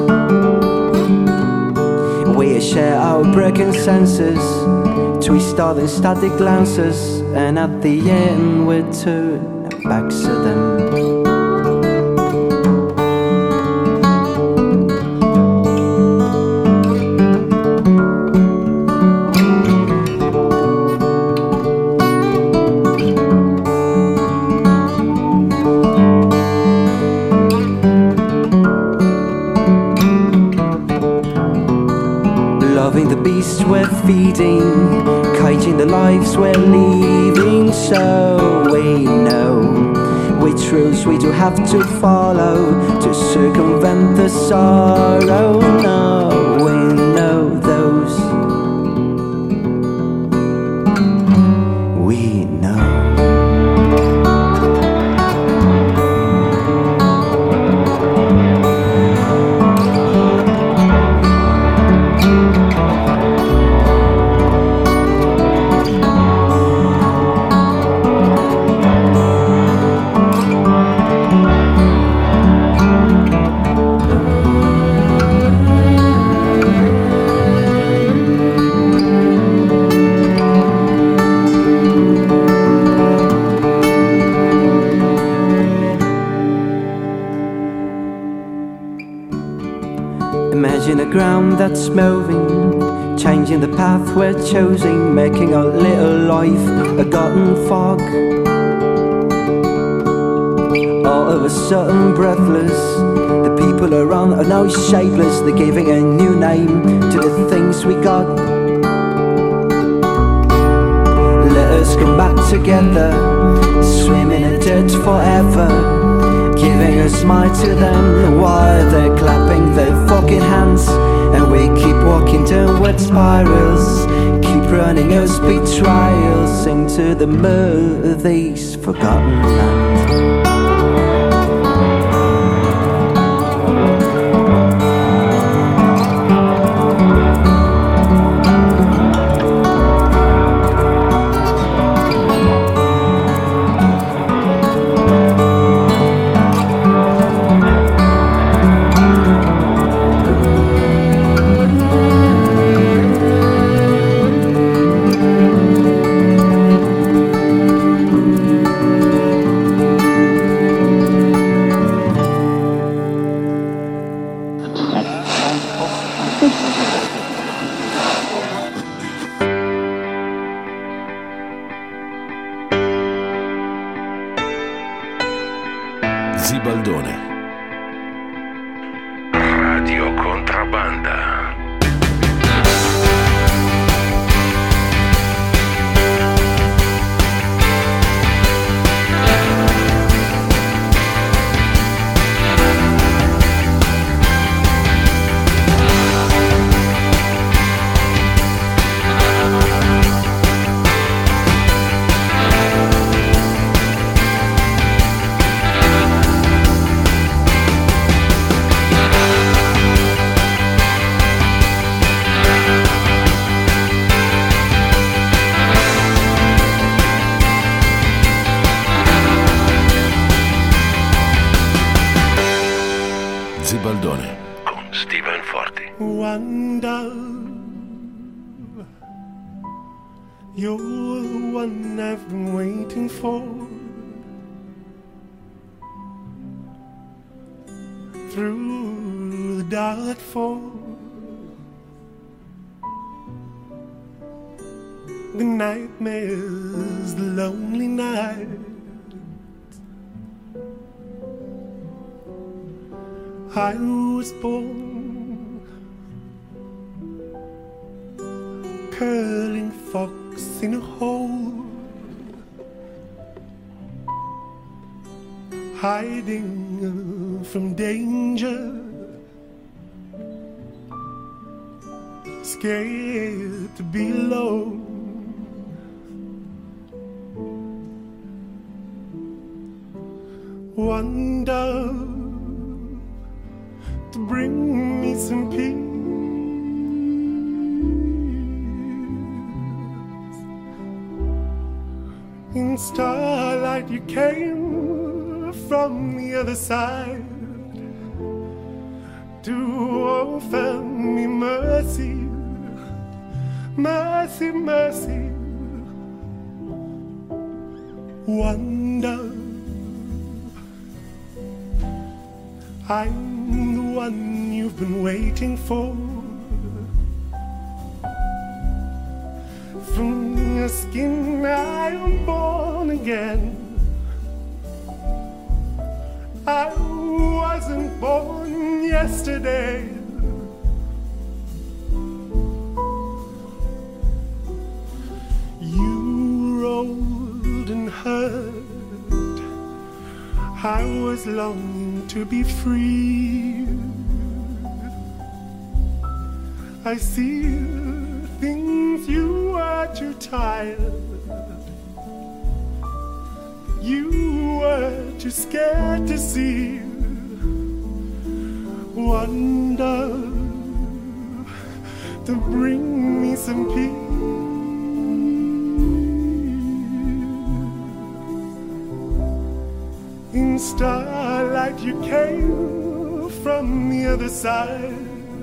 We share our broken senses, twist all in static glances, and at the end we turn our backs to them. We're feeding, caging the lives we're leaving, so we know which rules we do have to follow to circumvent the sorrow. No, we know those. We know. Imagine a ground that's moving, changing the path we're choosing, making our little life a gotten fog. All of a sudden breathless, the people around are now shapeless, they're giving a new name to the things we got. Let us come back together, swim in the dirt forever, giving a smile to them while they're clapping their fucking hands. And we keep walking downward spirals, keep running our speed trials into the mud of these forgotten lands. Contrabbanda. Zibaldone con Steven Forti. One dove, you're the one I've been waiting for. Through the dark fall, the nightmares, the lonely night, I was born curling fox in a hole, hiding from danger, scared to be alone. One dove to bring me some peace. In starlight you came from the other side to offer me mercy, mercy, mercy. One dove, I'm the one you've been waiting for. From your skin I am born again. I wasn't born yesterday. You were old and hurt. I was longing to be free. I see things you were too tired. You were too scared to see. One dove to bring me some peace. In starlight you came from the other side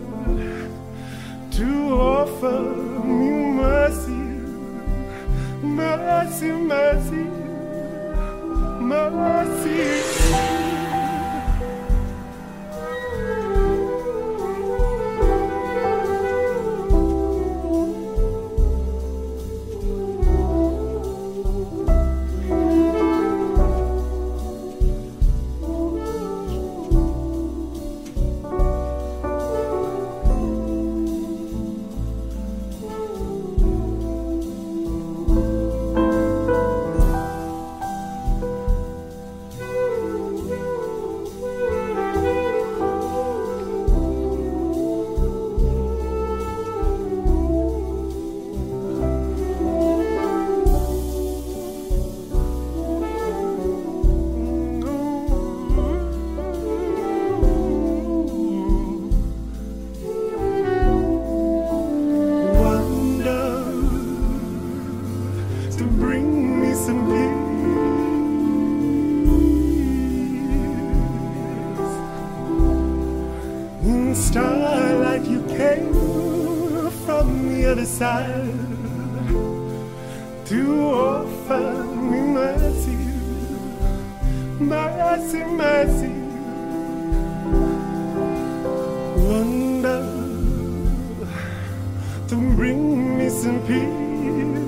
to offer me mercy, mercy, mercy, mercy. Starlight you came from the other side to offer me mercy, mercy, mercy. Wonder to bring me some peace.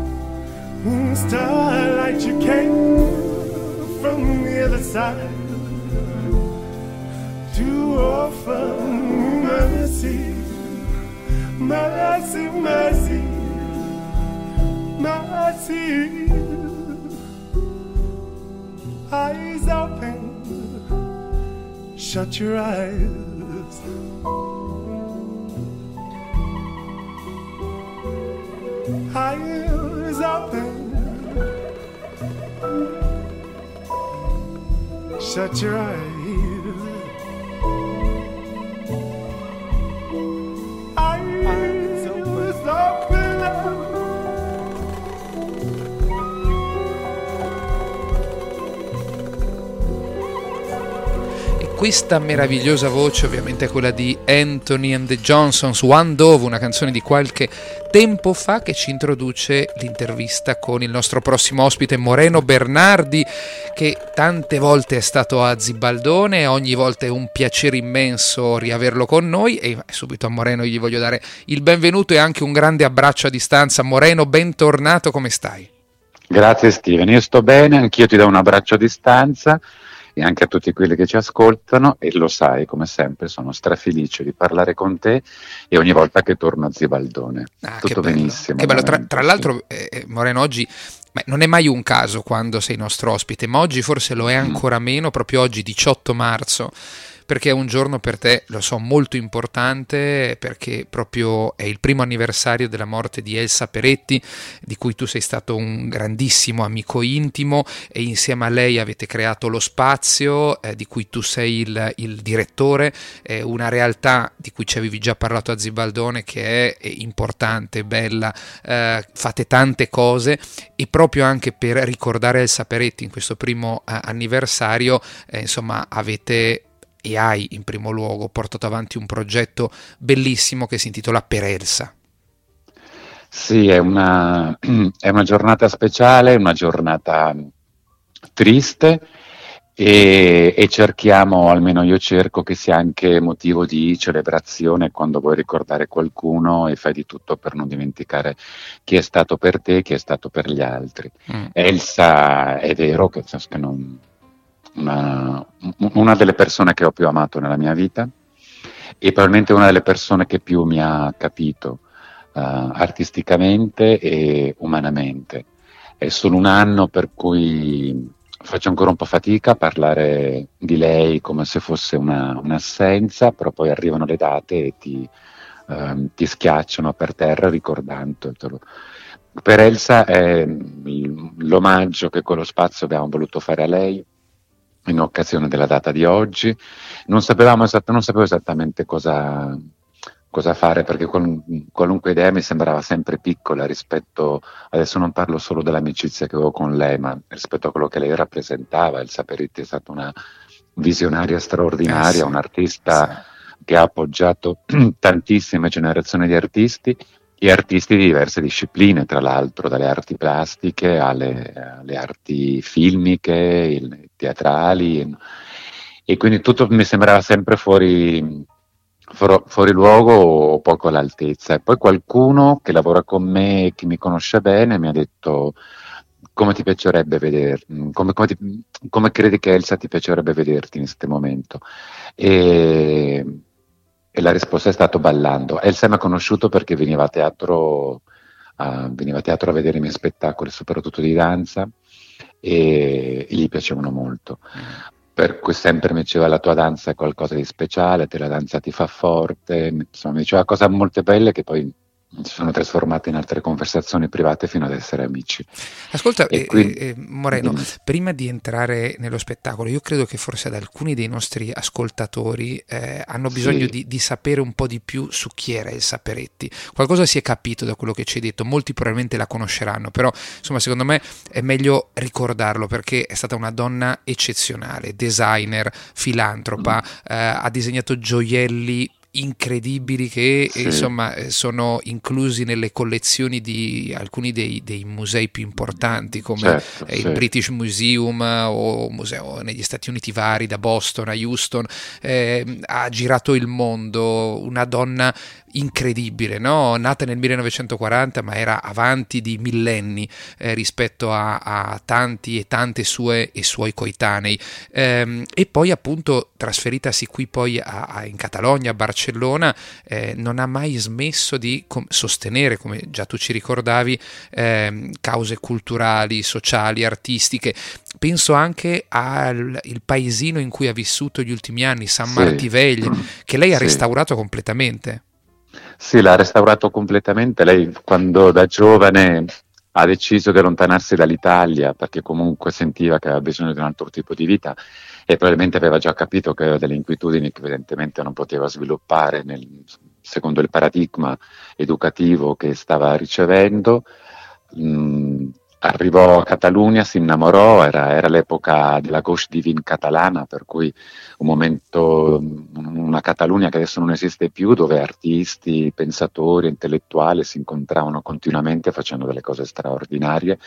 Starlight you came from the other side orphan, mercy, mercy, mercy, mercy. Eyes open, shut your eyes. Eyes open, shut your eyes. Eyes open. Questa meravigliosa voce ovviamente è quella di Anthony and the Johnsons, One Dove, una canzone di qualche tempo fa che ci introduce l'intervista con il nostro prossimo ospite Moreno Bernardi, che tante volte è stato a Zibaldone e ogni volta è un piacere immenso riaverlo con noi, e subito a Moreno gli voglio dare il benvenuto e anche un grande abbraccio a distanza. Moreno, bentornato, come stai? Grazie Steven, io sto bene, anch'io ti do un abbraccio a distanza e anche a tutti quelli che ci ascoltano, e lo sai, come sempre sono strafelice di parlare con te e ogni volta che torno a Zibaldone. Ah, tutto che benissimo. Che bello. Tra, tra l'altro eh, Moreno, oggi beh, non è mai un caso quando sei nostro ospite, ma oggi forse lo è ancora mm. meno, proprio oggi diciotto marzo, perché è un giorno per te, lo so, molto importante, perché proprio è il primo anniversario della morte di Elsa Peretti, di cui tu sei stato un grandissimo amico intimo, e insieme a lei avete creato Lo Spazio, eh, di cui tu sei il, il direttore, eh, una realtà di cui ci avevi già parlato a Zibaldone, che è, è importante, bella, eh, fate tante cose, e proprio anche per ricordare Elsa Peretti in questo primo eh, anniversario, eh, insomma, avete e hai in primo luogo portato avanti un progetto bellissimo che si intitola Per Elsa. Sì, è una, è una giornata speciale, una giornata triste, e, e cerchiamo, almeno io cerco, che sia anche motivo di celebrazione quando vuoi ricordare qualcuno e fai di tutto per non dimenticare chi è stato per te, chi è stato per gli altri. Mm. Elsa, è vero che, che non... Una, una delle persone che ho più amato nella mia vita, e probabilmente una delle persone che più mi ha capito uh, artisticamente e umanamente. È solo un anno per cui faccio ancora un po' fatica a parlare di lei come se fosse una, un'assenza, però poi arrivano le date e ti, uh, ti schiacciano per terra ricordandotelo. Per Elsa è l'omaggio che con Lo Spazio abbiamo voluto fare a lei in occasione della data di oggi. Non sapevamo esatt- non sapevo esattamente cosa, cosa fare, perché qual- qualunque idea mi sembrava sempre piccola rispetto, adesso non parlo solo dell'amicizia che avevo con lei, ma rispetto a quello che lei rappresentava. Elsa Peretti è stata una visionaria straordinaria, eh sì, un'artista sì. che ha appoggiato tantissime generazioni di artisti, e artisti di diverse discipline, tra l'altro, dalle arti plastiche alle, alle arti filmiche, il, teatrali, e quindi tutto mi sembrava sempre fuori, fuori, fuori luogo o poco all'altezza. E poi qualcuno che lavora con me e che mi conosce bene mi ha detto: come ti piacerebbe vederti, come, come, ti, come credi che Elsa ti piacerebbe vederti in questo momento? E E la risposta è stata ballando. Elsa mi ha conosciuto perché veniva a teatro, uh, veniva a teatro a vedere i miei spettacoli, soprattutto di danza, e, e gli piacevano molto. Per cui sempre mi diceva: la tua danza è qualcosa di speciale, te la danza ti fa forte. Insomma, mi diceva cose molto belle che poi si sono trasformate in altre conversazioni private fino ad essere amici. Ascolta, e eh, quindi, eh, Moreno, dimmi. Prima di entrare nello spettacolo, io credo che forse ad alcuni dei nostri ascoltatori eh, hanno bisogno sì. di, di sapere un po' di più su chi era Elsa Peretti. Qualcosa si è capito da quello che ci hai detto, molti probabilmente la conosceranno, però insomma secondo me è meglio ricordarlo, perché è stata una donna eccezionale, designer, filantropa, mm. eh, ha disegnato gioielli incredibili che sì. insomma sono inclusi nelle collezioni di alcuni dei, dei musei più importanti, come certo, il sì. British Museum o museo negli Stati Uniti vari, da Boston a Houston. Eh, ha girato il mondo, una donna incredibile, no? Nata nel millenovecentoquaranta, ma era avanti di millenni eh, rispetto a, a tanti e tante sue e suoi coetanei, ehm, e poi appunto trasferitasi qui poi a, a, in Catalogna, a Barcellona, eh, non ha mai smesso di com- sostenere, come già tu ci ricordavi, ehm, cause culturali, sociali, artistiche. Penso anche al il paesino in cui ha vissuto gli ultimi anni, San Sì. Martí Vell, che lei ha Sì. restaurato completamente. Sì, l'ha restaurato completamente. Lei, quando da giovane ha deciso di allontanarsi dall'Italia, perché comunque sentiva che aveva bisogno di un altro tipo di vita e probabilmente aveva già capito che aveva delle inquietudini che evidentemente non poteva sviluppare nel, secondo il paradigma educativo che stava ricevendo. Mh, arrivò a Catalunya, si innamorò, era, era l'epoca della gauche divine catalana, per cui un momento, una Catalunya che adesso non esiste più, dove artisti, pensatori, intellettuali si incontravano continuamente facendo delle cose straordinarie,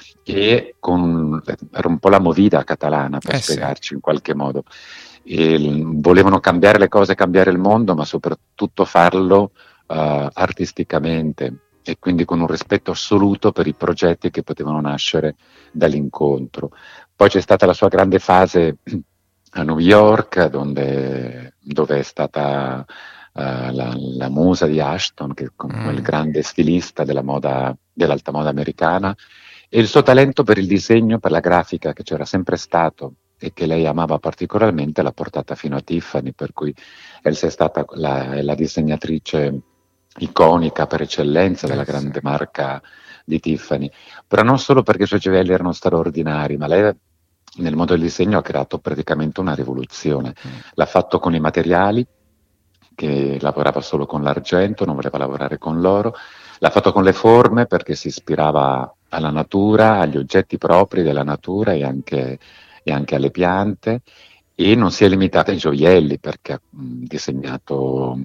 e con, era un po' la movida catalana, per Eh sì. spiegarci in qualche modo. E l- volevano cambiare le cose, cambiare il mondo, ma soprattutto farlo uh, artisticamente, e quindi con un rispetto assoluto per i progetti che potevano nascere dall'incontro. Poi c'è stata la sua grande fase a New York, donde, dove è stata uh, la, la musa di Ashton, che è comunque Mm. il grande stilista della moda, dell'alta moda americana, e il suo talento per il disegno, per la grafica, che c'era sempre stato e che lei amava particolarmente, l'ha portata fino a Tiffany, per cui Elsa è stata la, la disegnatrice iconica per eccellenza della Eh, sì. grande marca di Tiffany, però non solo perché i suoi gioielli erano straordinari, ma lei nel mondo del disegno ha creato praticamente una rivoluzione. Mm. L'ha fatto con i materiali, che lavorava solo con l'argento, non voleva lavorare con l'oro, l'ha fatto con le forme perché si ispirava alla natura, agli oggetti propri della natura e anche, e anche alle piante, e non si è limitata ai gioielli perché ha mh, disegnato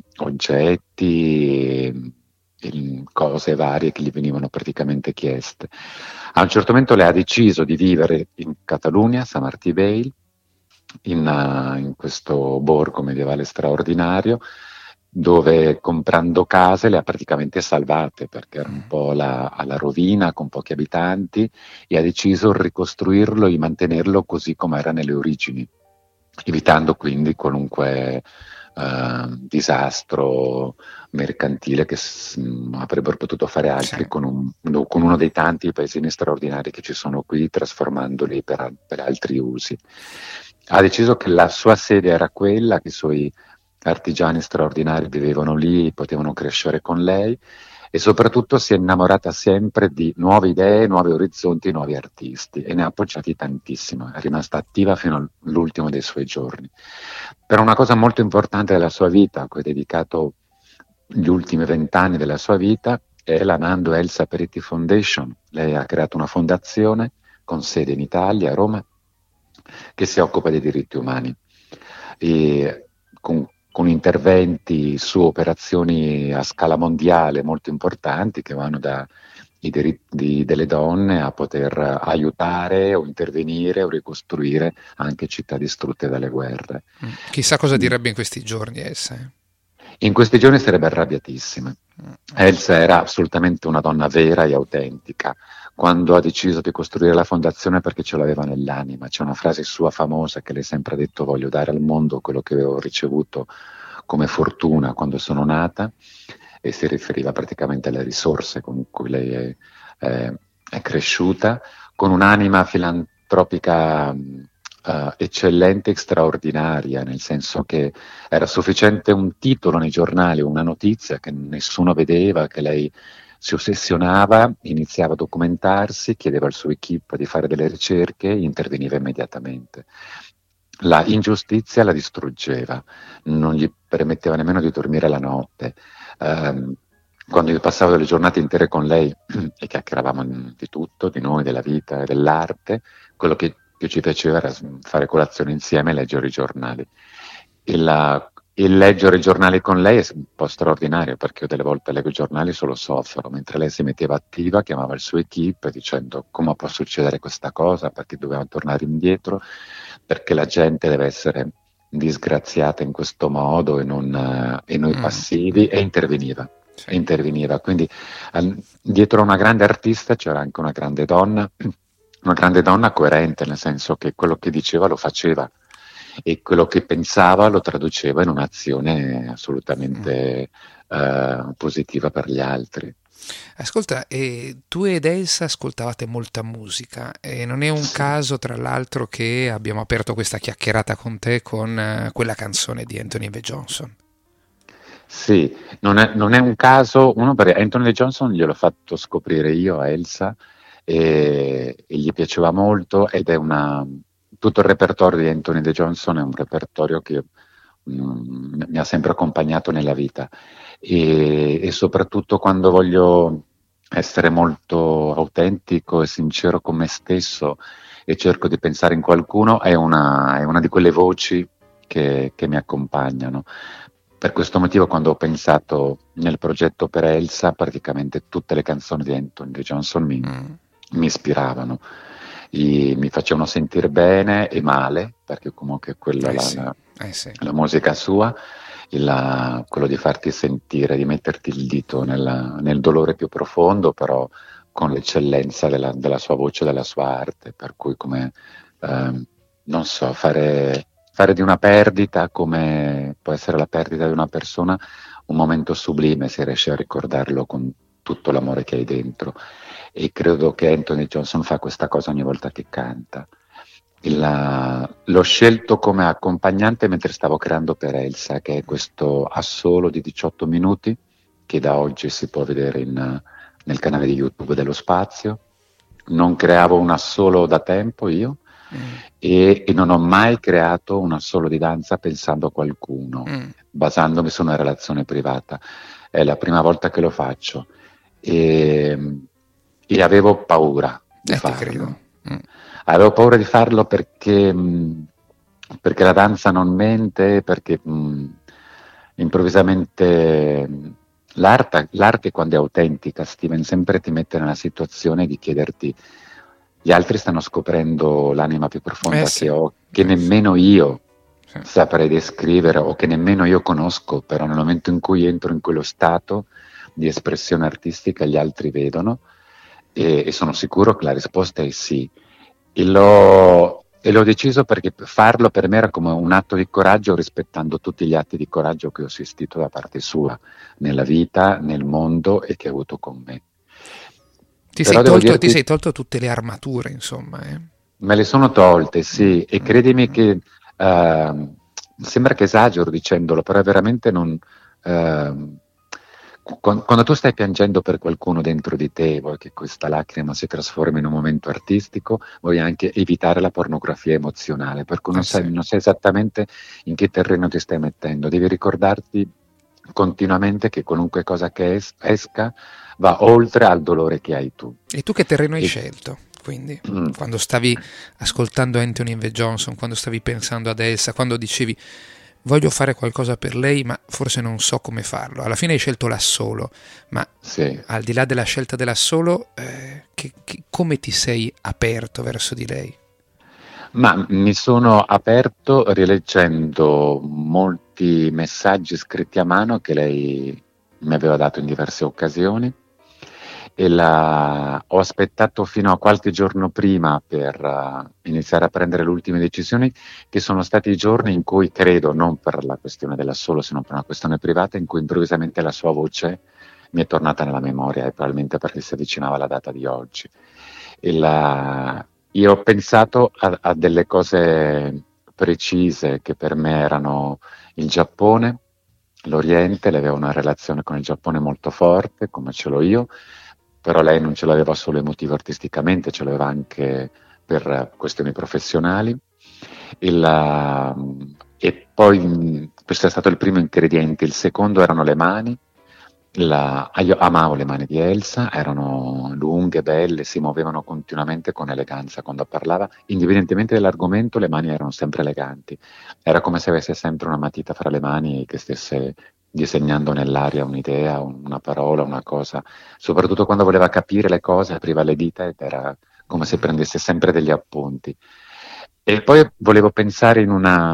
oggetti e, e cose varie che gli venivano praticamente chieste. A un certo momento lei ha deciso di vivere in Catalunya, San Martí Vell, in, uh, in questo borgo medievale straordinario, dove comprando case le ha praticamente salvate perché era un po' la, alla rovina, con pochi abitanti, e ha deciso di ricostruirlo e mantenerlo così come era nelle origini, evitando quindi qualunque uh, disastro mercantile che s- avrebbero potuto fare altri Sì. con, un- con uno dei tanti paesini straordinari che ci sono qui, trasformandoli per, per altri usi. Ha deciso che la sua sede era quella, che i suoi artigiani straordinari vivevano lì, potevano crescere con lei, e soprattutto si è innamorata sempre di nuove idee, nuovi orizzonti, nuovi artisti, e ne ha appoggiati tantissimo, è rimasta attiva fino all'ultimo dei suoi giorni. Però una cosa molto importante della sua vita, a cui ha dedicato gli ultimi vent'anni della sua vita, è la Nando Elsa Peretti Foundation. Lei ha creato una fondazione con sede in Italia, a Roma, che si occupa dei diritti umani, e con, con interventi su operazioni a scala mondiale molto importanti, che vanno dai diritti delle donne a poter aiutare o intervenire o ricostruire anche città distrutte dalle guerre. Mm. Chissà cosa direbbe in questi giorni essa. eh. In questi giorni sarebbe arrabbiatissima. Elsa era assolutamente una donna vera e autentica. Quando ha deciso di costruire la fondazione, perché ce l'aveva nell'anima. C'è una frase sua famosa che lei sempre ha detto: voglio dare al mondo quello che avevo ricevuto come fortuna quando sono nata, e si riferiva praticamente alle risorse con cui lei è, è, è cresciuta, con un'anima filantropica uh, eccellente e straordinaria, nel senso che era sufficiente un titolo nei giornali, una notizia che nessuno vedeva, che lei si ossessionava, iniziava a documentarsi, chiedeva al suo equipe di fare delle ricerche e interveniva immediatamente. La ingiustizia la distruggeva, non gli permetteva nemmeno di dormire la notte. Um, quando io passavo delle giornate intere con lei e chiacchieravamo di tutto, di noi, della vita e dell'arte, quello che più ci piaceva era fare colazione insieme e leggere i giornali. E la, il leggere i giornali con lei è un po' straordinario, perché io delle volte leggo i giornali e solo soffro, mentre lei si metteva attiva, chiamava il suo equipe dicendo come può succedere questa cosa, perché doveva tornare indietro, perché la gente deve essere disgraziata in questo modo e, non, eh, e noi passivi, e interveniva. E interveniva. Quindi al, dietro a una grande artista c'era anche una grande donna, una grande donna coerente, nel senso che quello che diceva lo faceva e quello che pensava lo traduceva in un'azione assolutamente mm. eh, positiva per gli altri. Ascolta, eh, tu ed Elsa ascoltavate molta musica e non è un sì. caso, tra l'altro, che abbiamo aperto questa chiacchierata con te con uh, quella canzone di Anthony V. Johnson. Sì, non è, non è un caso, uno perché Anthony V. Johnson gliel'ho fatto scoprire io a Elsa e, e gli piaceva molto, ed è una... tutto il repertorio di Anthony V. Johnson è un repertorio che mm, mi ha sempre accompagnato nella vita. E, e soprattutto quando voglio essere molto autentico e sincero con me stesso e cerco di pensare in qualcuno, è una, è una di quelle voci che, che mi accompagnano. Per questo motivo, quando ho pensato nel progetto per Elsa, praticamente tutte le canzoni di Anthony V. Johnson mi, mm. mi ispiravano, I, mi facevano sentire bene e male, perché comunque quella è eh la, sì. la, eh sì. la musica sua. Il, quello di farti sentire, di metterti il dito nella, nel dolore più profondo, però con l'eccellenza della, della sua voce, della sua arte, per cui come, eh, non so, fare, fare di una perdita, come può essere la perdita di una persona, un momento sublime se riesci a ricordarlo con tutto l'amore che hai dentro. E credo che Anthony Johnson fa questa cosa ogni volta che canta. Il, l'ho scelto come accompagnante mentre stavo creando per Elsa, che è questo assolo di diciotto minuti che da oggi si può vedere in, nel canale di YouTube dello Spazio. Non creavo un assolo da tempo io mm. e, e non ho mai creato un assolo di danza pensando a qualcuno, mm. basandomi su una relazione privata. È la prima volta che lo faccio e, e avevo paura di eh, farlo. Mm. Avevo paura di farlo perché, mh, perché la danza non mente, perché mh, improvvisamente mh, l'arte, l'arte quando è autentica, Steven, sempre ti mette nella situazione di chiederti: gli altri stanno scoprendo l'anima più profonda eh sì. che ho, che nemmeno io sì. saprei descrivere o che nemmeno io conosco, però nel momento in cui entro in quello stato di espressione artistica gli altri vedono, e, e sono sicuro che la risposta è sì. E l'ho, e l'ho deciso perché farlo per me era come un atto di coraggio, rispettando tutti gli atti di coraggio che ho assistito da parte sua nella vita, nel mondo e che ha avuto con me. Ti, sei tolto, dirti, ti sei tolto tutte le armature, insomma. Eh? Me le sono tolte, sì, e credimi che uh, sembra che esagero dicendolo, però veramente non... Uh, quando tu stai piangendo per qualcuno dentro di te, vuoi che questa lacrima si trasformi in un momento artistico, vuoi anche evitare la pornografia emozionale, per cui non, ah, sai, sì. non sai esattamente in che terreno ti stai mettendo. Devi ricordarti continuamente che qualunque cosa che es- esca va oltre al dolore che hai tu. E tu che terreno hai e... scelto? Quindi, mm. quando stavi ascoltando Anthony V. Johnson, quando stavi pensando ad Elsa, quando dicevi voglio fare qualcosa per lei, ma forse non so come farlo. Alla fine hai scelto l'assolo, ma sì. al di là della scelta dell'assolo, eh, che, che, come ti sei aperto verso di lei? Ma mi sono aperto rileggendo molti messaggi scritti a mano che lei mi aveva dato in diverse occasioni, e la... ho aspettato fino a qualche giorno prima per uh, iniziare a prendere le ultime decisioni, che sono stati i giorni in cui, credo, non per la questione dell'assolo, sino per una questione privata, in cui improvvisamente la sua voce mi è tornata nella memoria, e probabilmente perché si avvicinava la data di oggi. E la... Io ho pensato a, a delle cose precise che per me erano il Giappone, l'Oriente. Lei aveva una relazione con il Giappone molto forte, come ce l'ho io, però lei non ce l'aveva solo emotivo artisticamente, ce l'aveva anche per questioni professionali. Il, e poi questo è stato il primo ingrediente. Il secondo erano le mani. La, io amavo le mani di Elsa, erano lunghe, belle, si muovevano continuamente con eleganza quando parlava, indipendentemente dall'argomento. Le mani erano sempre eleganti, era come se avesse sempre una matita fra le mani che stesse disegnando nell'aria un'idea, una parola, una cosa. Soprattutto quando voleva capire le cose apriva le dita ed era come se prendesse sempre degli appunti. E poi volevo pensare in una,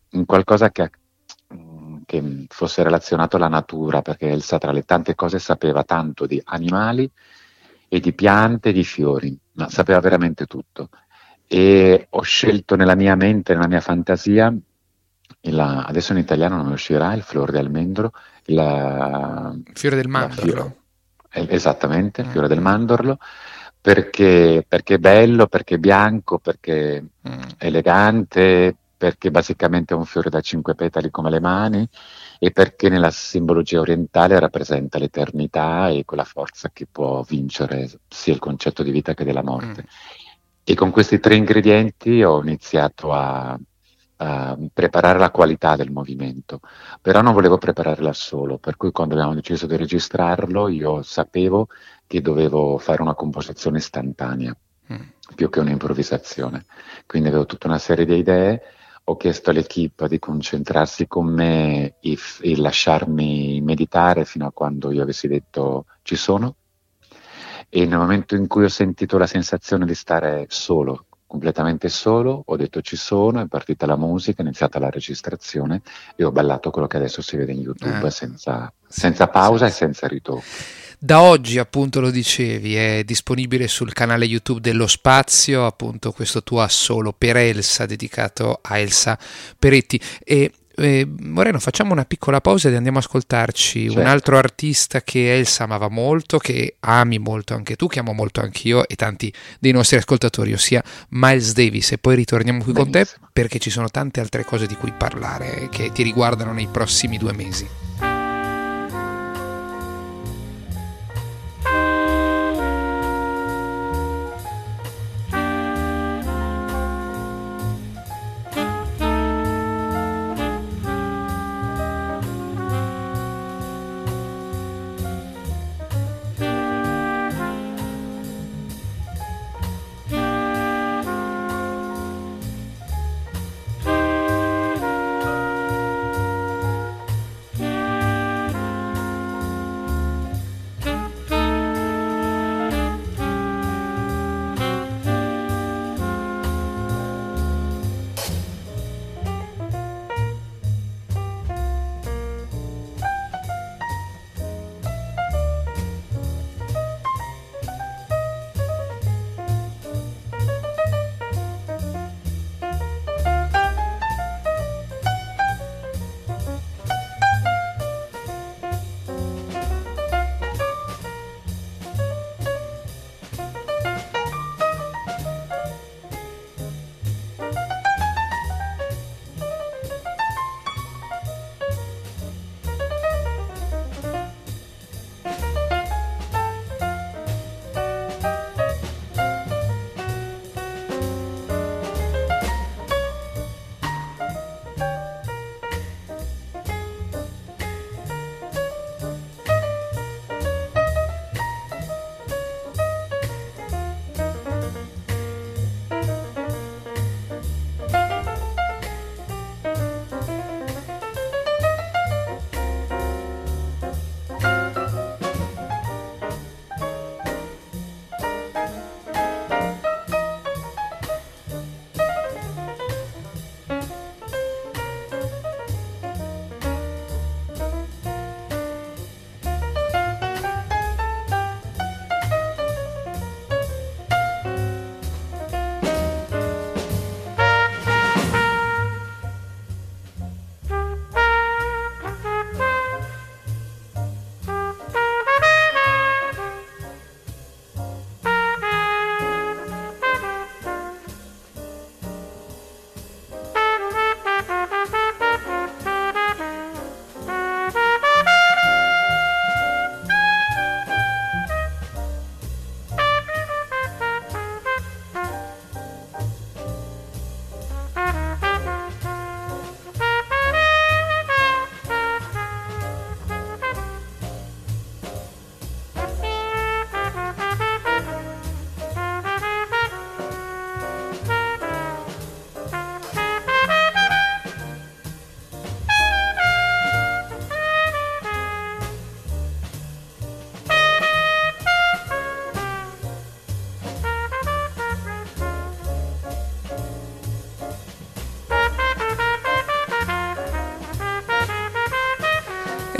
in qualcosa che, che fosse relazionato alla natura, perché Elsa tra le tante cose sapeva tanto di animali e di piante e di fiori, ma sapeva veramente tutto. E ho scelto nella mia mente, nella mia fantasia, il, adesso in italiano non uscirà, il fiore di almendro, il fiore del mandorlo. Fiore, esattamente, il mm. fiore del mandorlo, perché, perché è bello, perché è bianco, perché mm. è elegante, perché basicamente è un fiore da cinque petali come le mani e perché nella simbologia orientale rappresenta l'eternità e quella forza che può vincere sia il concetto di vita che della morte. Mm. E con questi tre ingredienti ho iniziato a, a preparare la qualità del movimento, però non volevo prepararla solo, per cui quando abbiamo deciso di registrarlo io sapevo che dovevo fare una composizione istantanea, mm. più che un'improvvisazione. Quindi avevo tutta una serie di idee, ho chiesto all'equipe di concentrarsi con me e, e lasciarmi meditare fino a quando io avessi detto ci sono. E nel momento in cui ho sentito la sensazione di stare solo, completamente solo, ho detto ci sono, è partita la musica, è iniziata la registrazione e ho ballato quello che adesso si vede in YouTube eh. senza, senza pausa sì, sì. e senza ritocco. Da oggi, appunto, lo dicevi, è disponibile sul canale YouTube dello Spazio, appunto questo tuo assolo per Elsa dedicato a Elsa Peretti. E Eh, Moreno, facciamo una piccola pausa ed andiamo a ascoltarci certo. un altro artista che Elsa amava molto, che ami molto anche tu, che amo molto anch'io e tanti dei nostri ascoltatori, ossia Miles Davis, e poi ritorniamo qui Benissimo. con te perché ci sono tante altre cose di cui parlare che ti riguardano nei prossimi due mesi.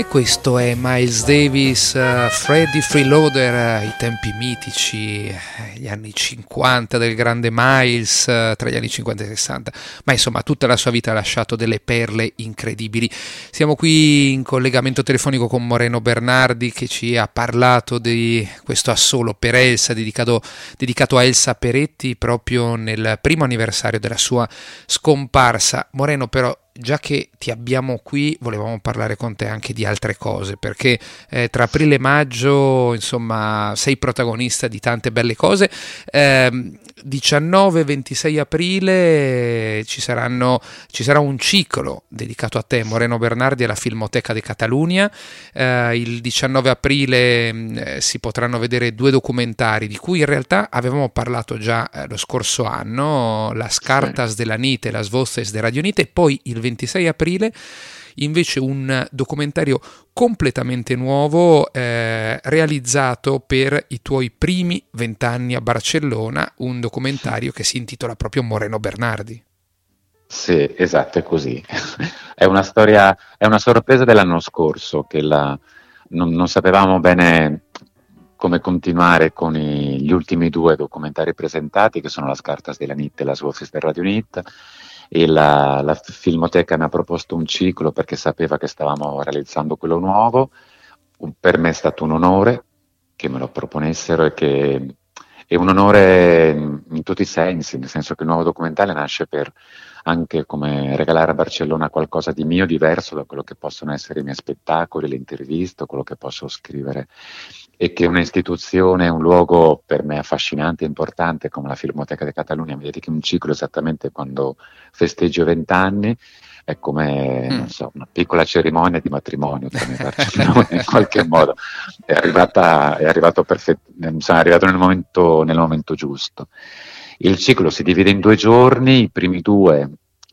questo è Miles Davis, uh, Freddie Freeloader, uh, i tempi mitici, uh, gli anni cinquanta del grande Miles, uh, tra gli anni cinquanta e sessanta, ma insomma tutta la sua vita ha lasciato delle perle incredibili. Siamo qui in collegamento telefonico con Moreno Bernardi, che ci ha parlato di questo assolo per Elsa, dedicato, dedicato a Elsa Peretti proprio nel primo anniversario della sua scomparsa. Moreno, però, già che ti abbiamo qui, volevamo parlare con te anche di altre cose, perché eh, tra aprile e maggio, insomma, sei protagonista di tante belle cose. Eh, diciannove ventisei aprile ci saranno ci sarà un ciclo dedicato a te, Moreno Bernardi, alla Filmoteca de Catalunya. Eh, il diciannove aprile eh, si potranno vedere due documentari di cui in realtà avevamo parlato già eh, lo scorso anno, Las Cartas de la Nit e Las Voces de Radio Nit, e poi il ventisei aprile invece un documentario completamente nuovo eh, realizzato per i tuoi primi vent'anni a Barcellona, un documentario che si intitola proprio Moreno Bernardi. Sì, esatto, è così. È una storia, è una sorpresa dell'anno scorso, che la, non, non sapevamo bene come continuare con i, gli ultimi due documentari presentati, che sono Las Cartas de la Nit e Las Voces de Radio Nit, e la, la Filmoteca mi ha proposto un ciclo perché sapeva che stavamo realizzando quello nuovo. Per me è stato un onore che me lo proponessero, e che è un onore in, in tutti i sensi, nel senso che il nuovo documentario nasce per anche come regalare a Barcellona qualcosa di mio, diverso da quello che possono essere i miei spettacoli, le interviste, quello che posso scrivere, e che un'istituzione, un luogo per me affascinante e importante come la Filmoteca de Catalunya mi dedichi un ciclo esattamente quando festeggio vent'anni. È come, mm. non so, una piccola cerimonia di matrimonio tra me e Barcellona, in qualche modo. È arrivata, è arrivato perfetto, sono arrivato nel momento, nel momento giusto. Il ciclo si divide in due giorni, i primi due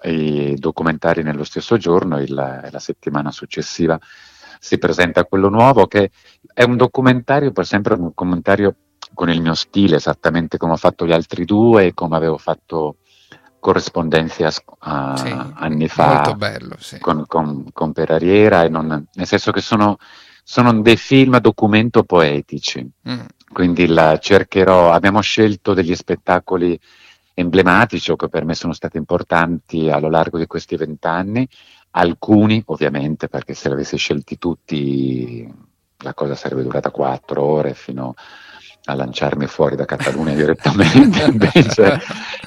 i documentari nello stesso giorno, il, la settimana successiva si presenta quello nuovo, che è un documentario, per sempre un documentario con il mio stile, esattamente come ho fatto gli altri due e come avevo fatto Corrispondenza uh, sì, anni fa, molto bello, sì. con, con, con Perariera, e non, nel senso che sono, sono dei film a documento poetici, mm. quindi la cercherò, abbiamo scelto degli spettacoli emblematici o che per me sono stati importanti a lo largo di questi vent'anni, alcuni ovviamente, perché se li avessi scelti tutti la cosa sarebbe durata quattro ore fino a lanciarmi fuori da Catalunya direttamente, invece,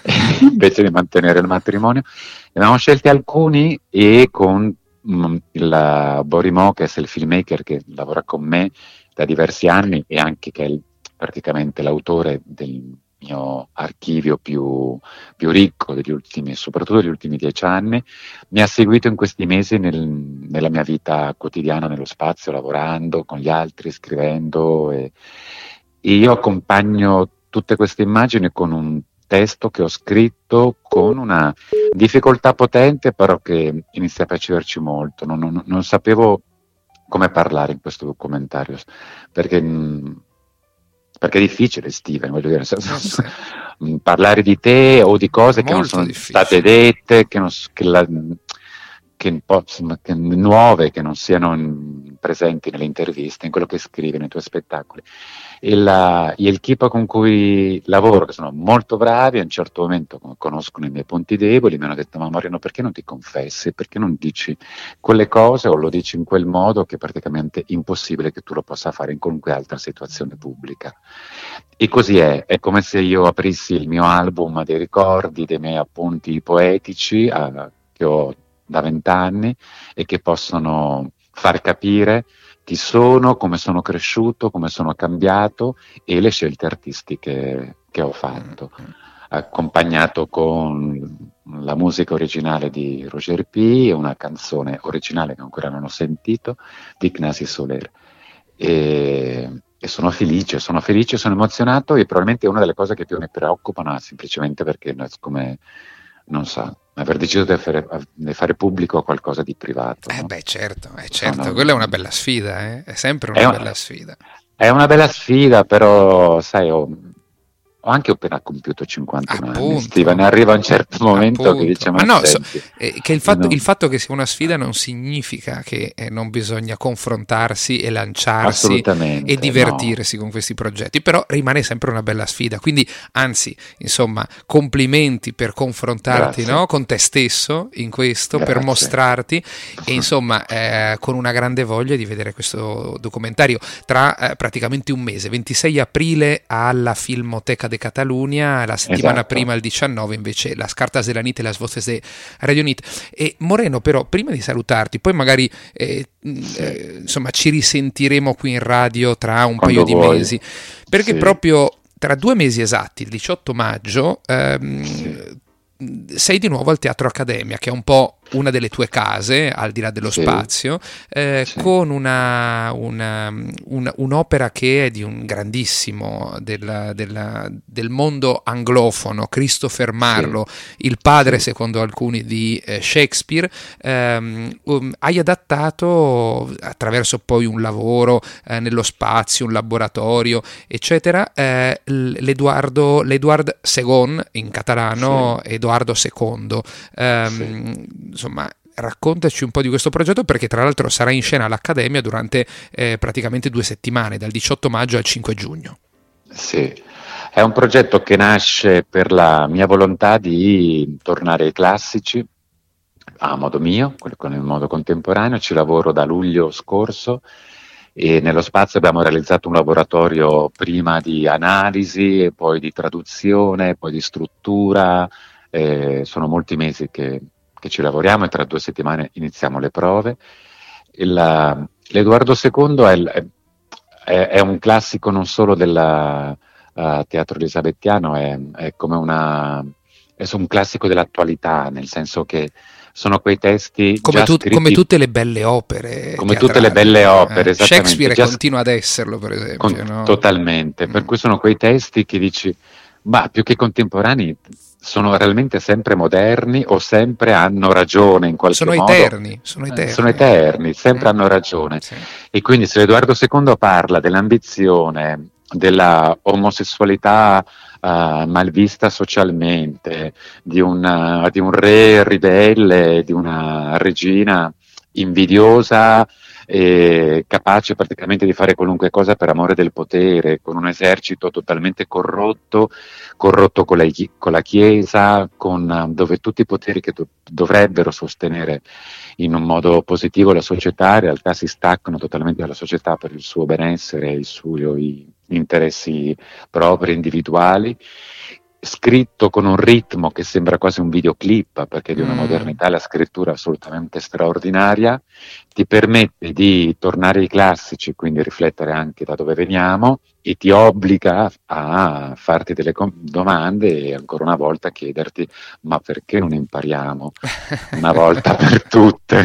invece di mantenere il matrimonio. Ne abbiamo scelti alcuni, e con mh, il Borimo, che è il filmmaker che lavora con me da diversi anni e anche che è il, praticamente l'autore del mio archivio più, più ricco degli ultimi, soprattutto degli ultimi dieci anni, mi ha seguito in questi mesi nel, nella mia vita quotidiana, nello spazio, lavorando con gli altri, scrivendo, e io accompagno tutte queste immagini con un testo che ho scritto con una difficoltà potente, però che inizia a piacerci molto. Non, non, non sapevo come parlare in questo documentario, perché, perché è difficile, Steven, voglio dire, senso, parlare di te o di cose molto che non sono difficile. State dette, che, non, che, la, che, che nuove, che non siano in, presenti nelle interviste, in quello che scrivi nei tuoi spettacoli. E, la, e il equipa con cui lavoro, che sono molto bravi, a un certo momento conoscono i miei punti deboli, mi hanno detto: ma Moreno, perché non ti confessi? Perché non dici quelle cose, o lo dici in quel modo che è praticamente impossibile che tu lo possa fare in qualunque altra situazione pubblica? E così è, è come se io aprissi il mio album dei ricordi, dei miei appunti poetici eh, che ho da vent'anni, e che possono far capire chi sono, come sono cresciuto, come sono cambiato, e le scelte artistiche che ho fatto, accompagnato con la musica originale di Roger P. e una canzone originale che ancora non ho sentito di Ignasi Soler. E, e sono felice, sono felice, sono emozionato, e probabilmente è una delle cose che più mi preoccupano, semplicemente perché come, non so, aver deciso di fare, di fare pubblico qualcosa di privato. Eh no? beh certo, eh, certo. Sono... quella è una bella sfida, eh? È sempre una è bella un... sfida. È una bella sfida, però sai, oh, ho anche appena compiuto cinquantuno Appunto. anni, Steven, arriva un certo momento Appunto. che dice ma, ma no, senti, so, eh, che il fatto, no. il fatto che sia una sfida non significa che eh, non bisogna confrontarsi e lanciarsi e divertirsi no. con questi progetti, però rimane sempre una bella sfida, quindi anzi, insomma, complimenti per confrontarti no, con te stesso in questo, Grazie. per mostrarti e insomma eh, con una grande voglia di vedere questo documentario tra eh, praticamente un mese, ventisei aprile alla Filmoteca de Catalunya, la settimana esatto. prima il diciannove invece la Cartas de la Nit e las Voces de Radio Nit. E Moreno, però prima di salutarti, poi magari eh, sì. eh, insomma ci risentiremo qui in radio tra un Quando paio vuoi. di mesi, perché sì. proprio tra due mesi esatti, il diciotto maggio, ehm, sì. sei di nuovo al Teatro Accademia, che è un po' una delle tue case, al di là dello sì. spazio, eh, sì. con una, una, una, un'opera che è di un grandissimo del, del, del mondo anglofono, Christopher Marlowe, sì. il padre, sì. secondo alcuni, di eh, Shakespeare. Um, um, hai adattato, attraverso poi un lavoro eh, nello spazio, un laboratorio, eccetera, eh, l'Eduardo, l'Eduard Segon, in catalano, sì. Edoardo secondo. Um, sì. Insomma, raccontaci un po' di questo progetto, perché tra l'altro sarà in scena all'Accademia durante eh, praticamente due settimane, dal diciotto maggio al cinque giugno. Sì, è un progetto che nasce per la mia volontà di tornare ai classici a modo mio, con il modo contemporaneo. Ci lavoro da luglio scorso e nello spazio abbiamo realizzato un laboratorio prima di analisi e poi di traduzione, poi di struttura. Eh, sono molti mesi che che ci lavoriamo e tra due settimane iniziamo le prove. Il, L'Edoardo secondo è, è, è un classico non solo del uh, teatro elisabettiano, è, è come una è un classico dell'attualità, nel senso che sono quei testi come, già tu, scritti, come tutte le belle opere come teatrali. tutte le belle opere, eh, esattamente. Shakespeare già, continua ad esserlo, per esempio. Con, no? Totalmente, mm. per cui sono quei testi che dici, ma più che contemporanei, sono realmente sempre moderni o sempre hanno ragione in qualche sono modo. Eterni, sono eterni. Sono eterni, sempre mm. hanno ragione. Sì. E quindi se Edoardo secondo parla dell'ambizione, della omosessualità uh, malvista socialmente, di, una, di un re ribelle, di una regina invidiosa e capace praticamente di fare qualunque cosa per amore del potere, con un esercito totalmente corrotto, corrotto con la, con la Chiesa, con, dove tutti i poteri che do, dovrebbero sostenere in un modo positivo la società, in realtà si staccano totalmente dalla società per il suo benessere e i suoi interessi propri, individuali. Scritto con un ritmo che sembra quasi un videoclip, perché di una mm. modernità la scrittura assolutamente straordinaria, ti permette di tornare ai classici, quindi riflettere anche da dove veniamo, e ti obbliga a farti delle com- domande e ancora una volta chiederti: ma perché non impariamo una volta per tutte?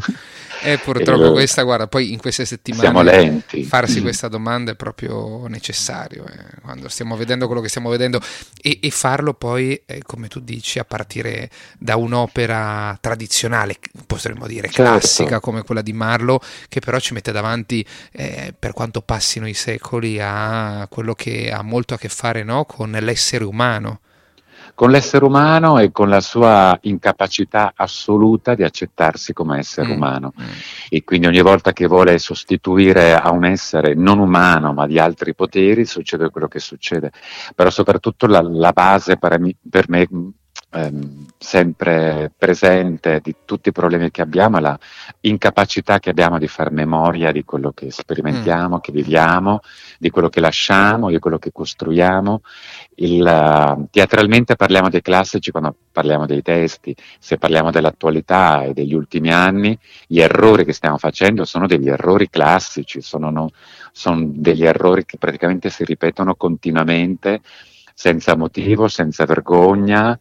E purtroppo e questa, guarda, poi in queste settimane siamo lenti. Farsi questa domanda è proprio necessario, eh, quando stiamo vedendo quello che stiamo vedendo, e, e farlo poi, eh, come tu dici, a partire da un'opera tradizionale, potremmo dire classica, certo. come quella di Marlowe, che però ci mette davanti, eh, per quanto passino i secoli, a quello che ha molto a che fare, no, con l'essere umano. Con l'essere umano e con la sua incapacità assoluta di accettarsi come essere mm. umano. Mm. E quindi ogni volta che vuole sostituire a un essere non umano ma di altri poteri, succede quello che succede. Però soprattutto la, la base per me, per me ehm, sempre presente di tutti i problemi che abbiamo è la incapacità che abbiamo di far memoria di quello che sperimentiamo, mm. che viviamo, di quello che lasciamo, di quello che costruiamo. Il, uh, teatralmente parliamo dei classici quando parliamo dei testi. Se parliamo dell'attualità e degli ultimi anni, gli errori che stiamo facendo sono degli errori classici, sono, no, sono degli errori che praticamente si ripetono continuamente, senza motivo, senza vergogna,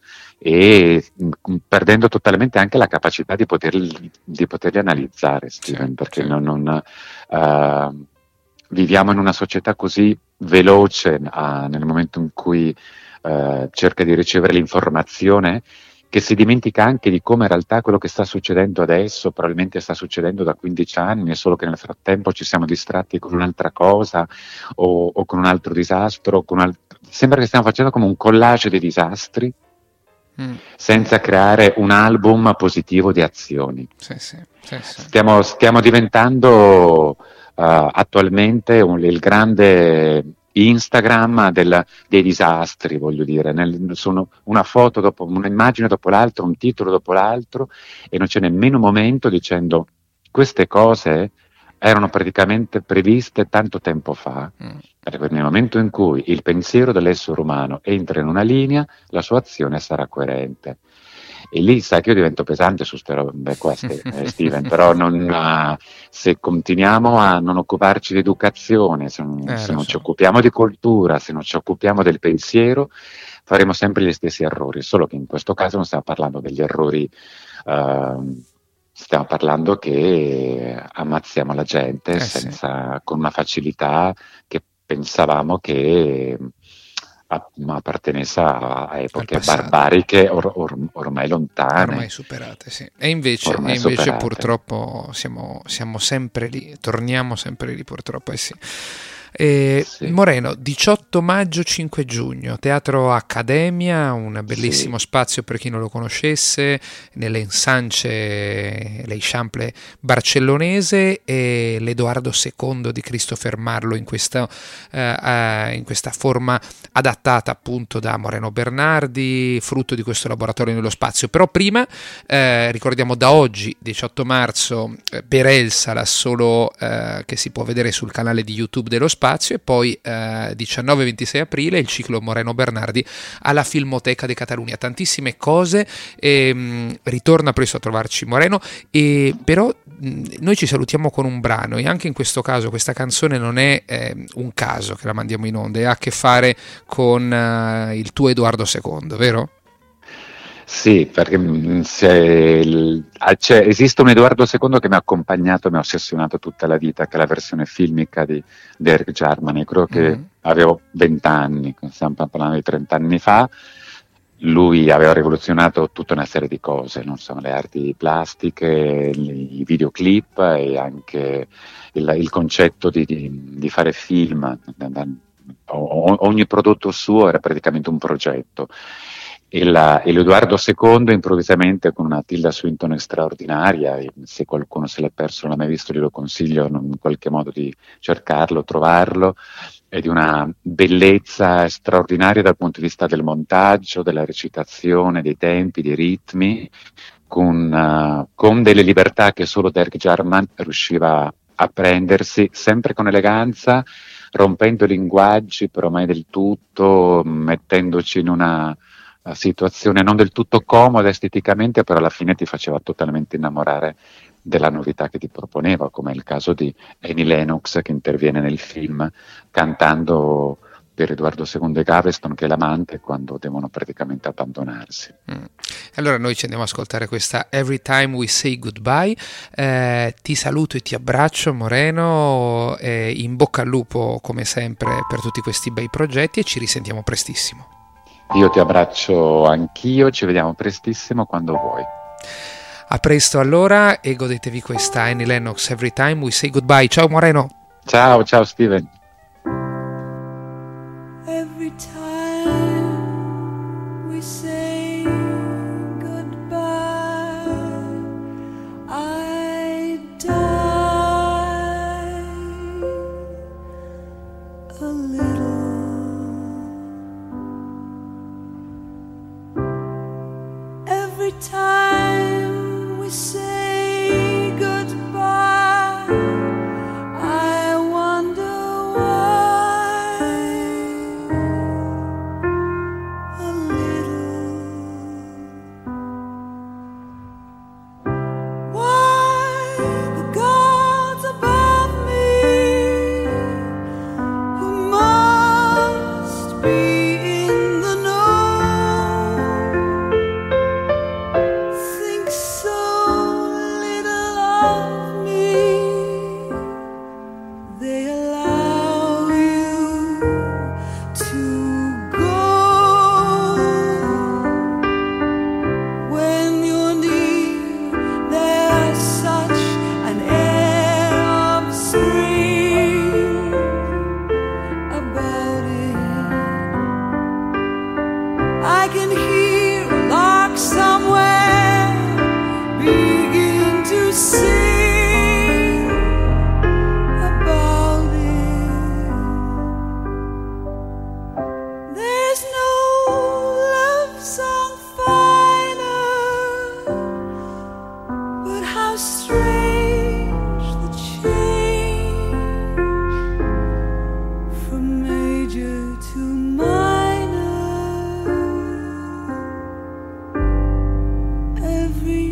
e mh, perdendo totalmente anche la capacità di poterli, di poterli analizzare, Steven, sì, perché sì. non... non uh, viviamo in una società così veloce uh, nel momento in cui uh, cerca di ricevere l'informazione, che si dimentica anche di come in realtà quello che sta succedendo adesso probabilmente sta succedendo da quindici anni, è solo che nel frattempo ci siamo distratti con un'altra cosa o, o con un altro disastro, con un alt- sembra che stiamo facendo come un collage dei disastri, mm. senza creare un album positivo di azioni. Sì, sì, sì, sì. Stiamo, stiamo diventando uh, attualmente un, il grande Instagram del, dei disastri, voglio dire, nel, sono una foto dopo un'immagine dopo l'altra, un titolo dopo l'altro, e non c'è nemmeno un momento dicendo queste cose erano praticamente previste tanto tempo fa, mm. perché nel momento in cui il pensiero dell'essere umano entra in una linea, la sua azione sarà coerente. E lì sai che io divento pesante su queste robe queste, eh, Steven, però non, uh, se continuiamo a non occuparci di educazione, se, eh, se non so. ci occupiamo di cultura, se non ci occupiamo del pensiero, faremo sempre gli stessi errori, solo che in questo caso non stiamo parlando degli errori, uh, stiamo parlando che ammazziamo la gente eh, senza, sì. con una facilità che pensavamo che appartenesse a epoche barbariche or, or, ormai lontane, ormai superate, sì. E invece, ormai e invece superate. purtroppo siamo, siamo sempre lì, torniamo sempre lì purtroppo, eh sì. Eh, sì. Moreno, diciotto maggio cinque giugno, Teatro Accademia, un bellissimo sì. spazio per chi non lo conoscesse, nelle Ensanche, l'Eixample barcellonese, e l'Edoardo secondo di Christopher Marlowe in questa, eh, eh, in questa forma adattata appunto da Moreno Bernardi, frutto di questo laboratorio nello spazio. Però prima eh, ricordiamo da oggi, diciotto marzo, eh, per Elsa, la solo eh, che si può vedere sul canale di YouTube dello spazio, e poi eh, diciannove ventisei aprile il ciclo Moreno Bernardi alla Filmoteca di Catalunya. Tantissime cose, e, mh, ritorna presto a trovarci Moreno, e però mh, noi ci salutiamo con un brano, e anche in questo caso questa canzone non è eh, un caso che la mandiamo in onda, e ha a che fare con uh, il tuo Edoardo secondo, vero? Sì, perché se, cioè, esiste un Edoardo secondo che mi ha accompagnato, mi ha ossessionato tutta la vita, che è la versione filmica di, di Eric Jarman. Credo che mm. avevo vent'anni, stiamo parlando di trent'anni fa. Lui aveva rivoluzionato tutta una serie di cose, non so, le arti plastiche, i videoclip e anche il, il concetto di, di, di fare film. Ogni prodotto suo era praticamente un progetto. E, la, e l'Edoardo secondo improvvisamente, con una Tilda Swinton straordinaria, e se qualcuno se l'è perso, non l'ha mai visto, glielo consiglio in qualche modo di cercarlo, trovarlo, è di una bellezza straordinaria dal punto di vista del montaggio, della recitazione, dei tempi, dei ritmi, con, uh, con delle libertà che solo Derek Jarman riusciva a prendersi, sempre con eleganza, rompendo i linguaggi, però mai del tutto, mettendoci in una situazione non del tutto comoda esteticamente, però alla fine ti faceva totalmente innamorare della novità che ti proponeva, come è il caso di Annie Lennox, che interviene nel film cantando per Edoardo secondo e Gaveston, che è l'amante, quando devono praticamente abbandonarsi. Mm. Allora noi ci andiamo ad ascoltare questa Every Time We Say Goodbye. Eh, ti saluto e ti abbraccio, Moreno, eh, in bocca al lupo come sempre per tutti questi bei progetti, e ci risentiamo prestissimo. Io ti abbraccio anch'io, ci vediamo prestissimo quando vuoi. A presto allora, e godetevi questa Annie Lennox Every Time We Say Goodbye. Ciao Moreno. Ciao, ciao Steven. Every time we say goodbye, I die a little. Every time we say goodbye, I wonder why. A little. Why the gods above me, who must be in the know, think so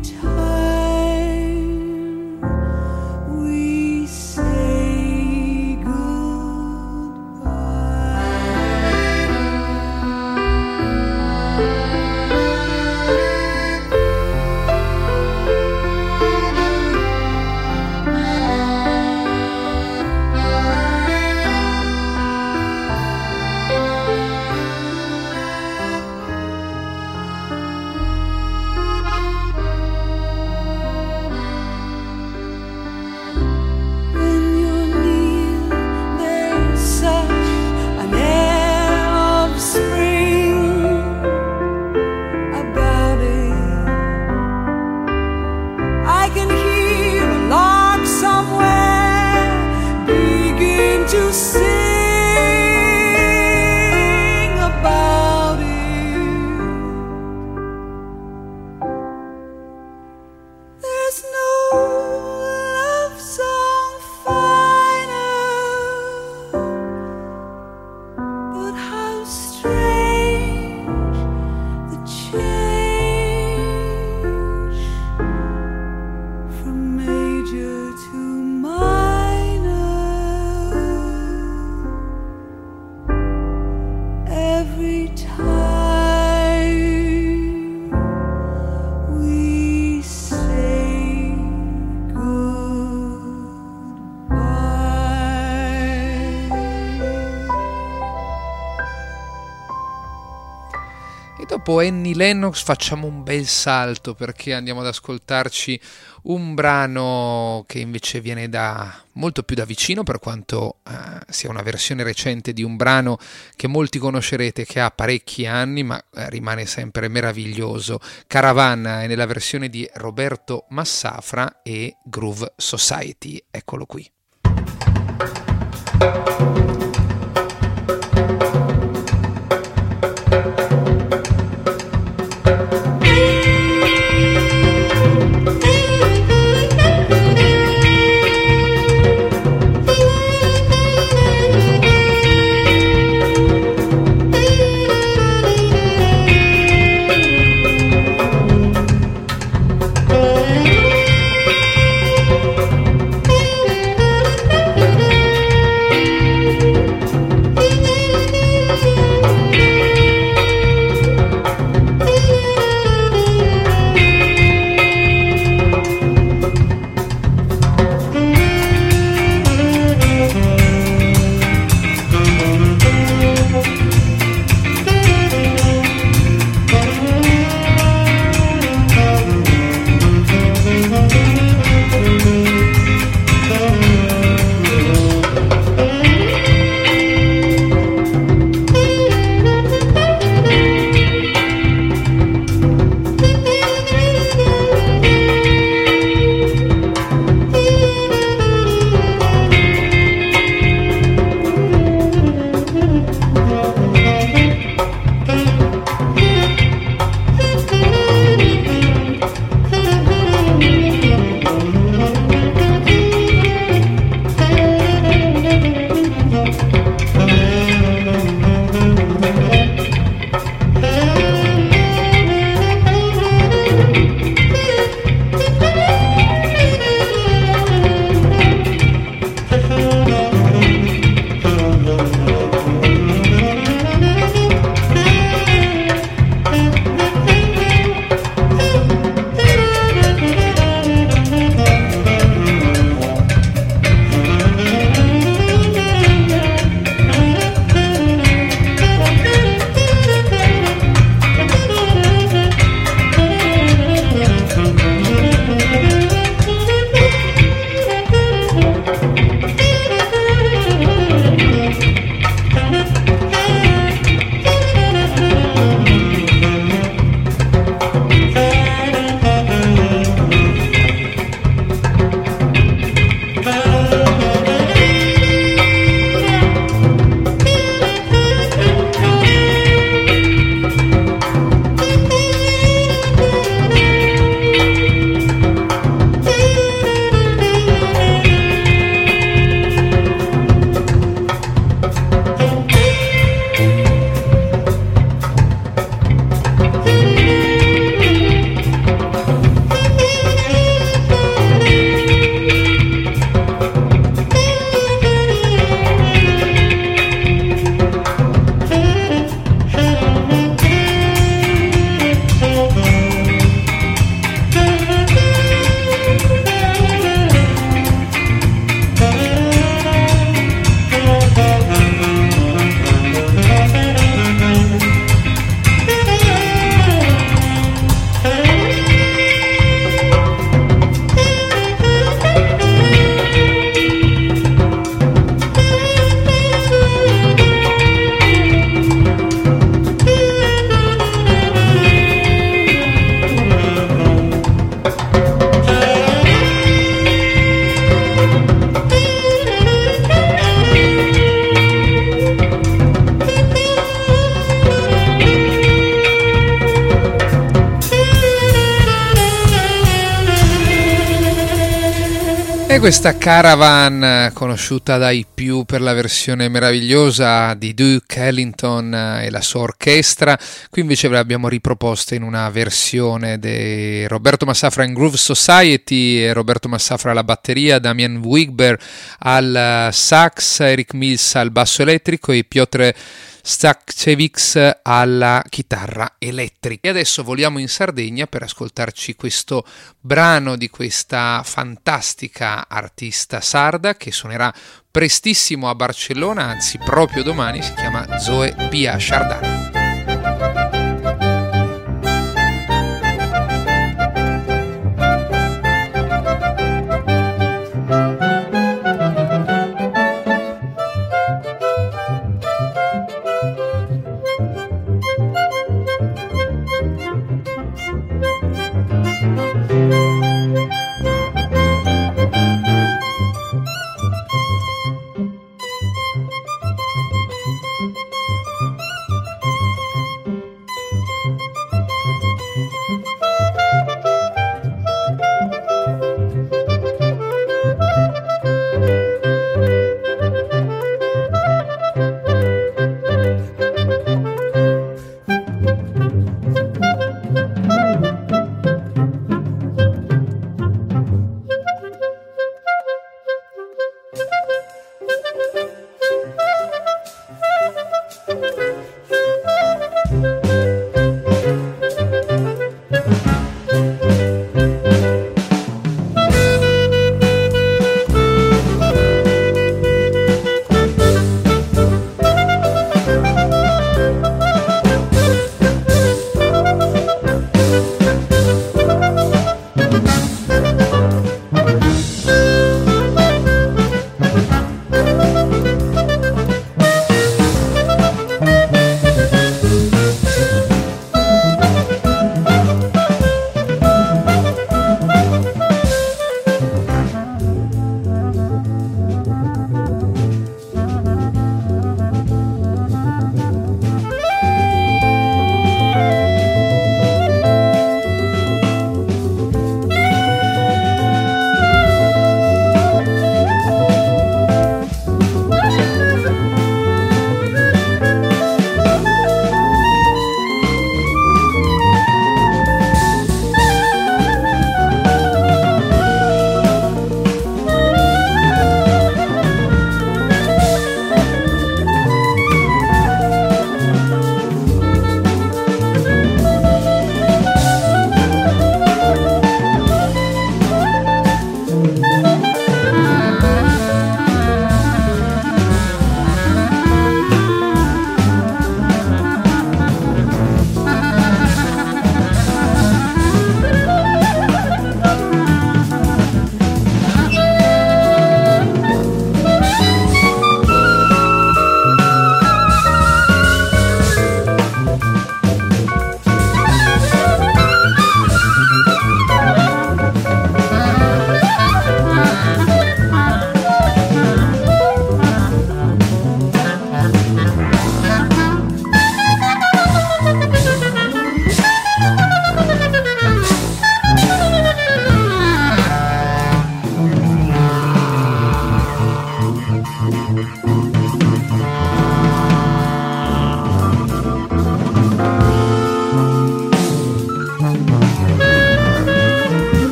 Dopo Annie Lennox facciamo un bel salto perché andiamo ad ascoltarci un brano che invece viene da molto più da vicino, per quanto eh, sia una versione recente di un brano che molti conoscerete, che ha parecchi anni ma eh, rimane sempre meraviglioso. Caravana è nella versione di Roberto Massafra e Groove Society, eccolo qui. Thank you. questa Caravan, conosciuta dai più per la versione meravigliosa di Duke Ellington e la sua orchestra, qui invece ve l'abbiamo riproposta in una versione di Roberto Massafra in Groove Society, e Roberto Massafra alla batteria, Damian Wigber al sax, Eric Mills al basso elettrico e Piotr Stakcevic alla chitarra elettrica. E adesso voliamo in Sardegna per ascoltarci questo brano di questa fantastica artista sarda che suonerà prestissimo a Barcellona, anzi proprio domani. Si chiama Zoe Pia Sciardana.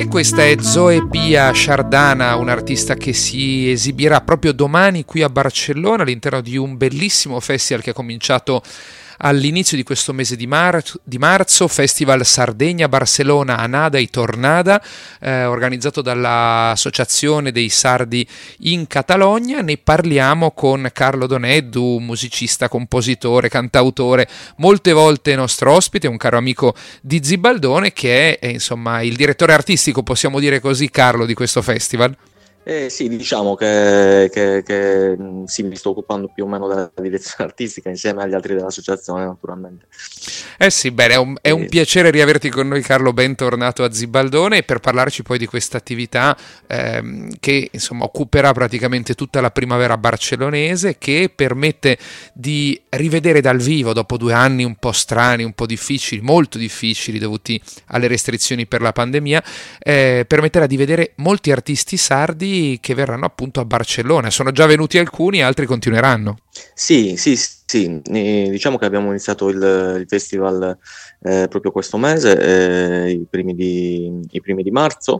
E questa è Zoe Pia Sciardana, un'artista che si esibirà proprio domani qui a Barcellona all'interno di un bellissimo festival che è cominciato all'inizio di questo mese di, mar- di marzo, Festival Sardegna Barcellona Anada y Tornada, eh, organizzato dall'Associazione dei Sardi in Catalogna. Ne parliamo con Carlo Doneddu, musicista, compositore, cantautore, molte volte nostro ospite, un caro amico di Zibaldone, che è, è insomma il direttore artistico, possiamo dire così, Carlo, di questo festival. Eh sì, diciamo che, che, che sì, mi sto occupando più o meno della direzione artistica insieme agli altri dell'associazione, naturalmente. Eh sì, bene, è un, è un piacere riaverti con noi, Carlo, bentornato a Zibaldone, per parlarci poi di questa attività ehm, che insomma occuperà praticamente tutta la primavera barcellonese, che permette di rivedere dal vivo, dopo due anni un po' strani, un po' difficili, molto difficili dovuti alle restrizioni per la pandemia, eh, permetterà di vedere molti artisti sardi che verranno appunto a Barcellona. Sono già venuti alcuni, altri continueranno. Sì, sì, sì, eh, diciamo che abbiamo iniziato il, il festival eh, proprio questo mese, eh, i, primi di, i primi di marzo,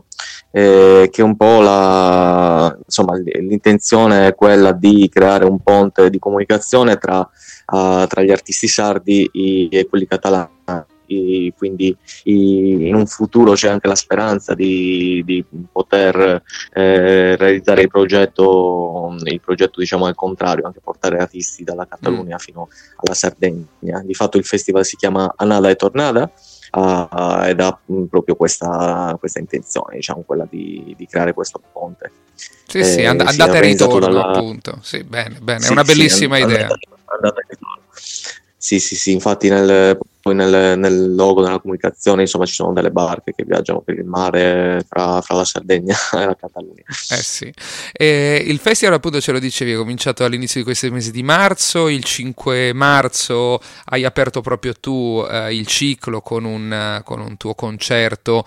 eh, che un po' la, insomma, l'intenzione è quella di creare un ponte di comunicazione tra, uh, tra gli artisti sardi e quelli catalani. I, quindi i, in un futuro c'è anche la speranza di, di poter eh, realizzare il progetto, il progetto diciamo al contrario, anche portare artisti dalla Catalogna mm. fino alla Sardegna. Di fatto il festival si chiama Anada y Tornada uh, ed ha mh, proprio questa, questa intenzione, diciamo, quella di, di creare questo ponte. Sì, eh, sì, and- andate e ritorno dalla... appunto. Sì, bene, bene, sì, è una bellissima sì, idea. Andate, andate e ritorno. Sì, sì, sì, infatti nel, poi nel, nel logo della comunicazione insomma ci sono delle barche che viaggiano per il mare fra, fra la Sardegna e la Catalogna. Eh sì. E il festival, appunto, ce lo dicevi, è cominciato all'inizio di questo mese di marzo. Il cinque marzo hai aperto proprio tu eh, il ciclo con un, con un tuo concerto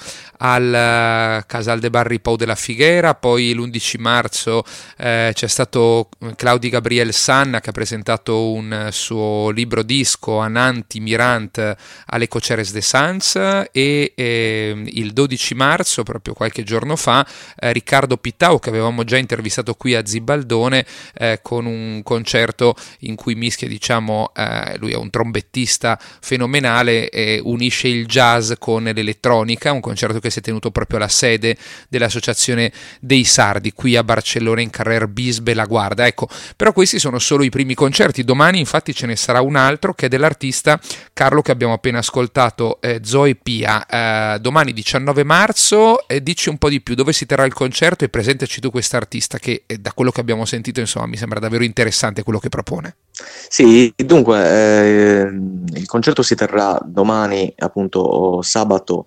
al uh, Casal de Barri Pou de la Figuera. Poi l'undici marzo eh, c'è stato Claudi Gabriel Sanna che ha presentato un uh, suo libro disco Ananti Mirant alle Cocheres de Sans, e eh, il dodici marzo, proprio qualche giorno fa, eh, Riccardo Pittau, che avevamo già intervistato qui a Zibaldone, eh, con un concerto in cui mischia, diciamo, eh, lui è un trombettista fenomenale e unisce il jazz con l'elettronica, un concerto che si è tenuto proprio alla sede dell'Associazione dei Sardi qui a Barcellona, in Carrer Bisbe La Guarda. Ecco, però questi sono solo i primi concerti. Domani infatti ce ne sarà un altro che è dell'artista Carlo che abbiamo appena ascoltato, eh, Zoe Pia. Eh, domani diciannove marzo, eh, dici un po' di più, dove si terrà il concerto e presentaci tu quest'artista che eh, da quello che abbiamo sentito insomma mi sembra davvero interessante quello che propone. Sì, dunque eh, il concerto si terrà domani, appunto sabato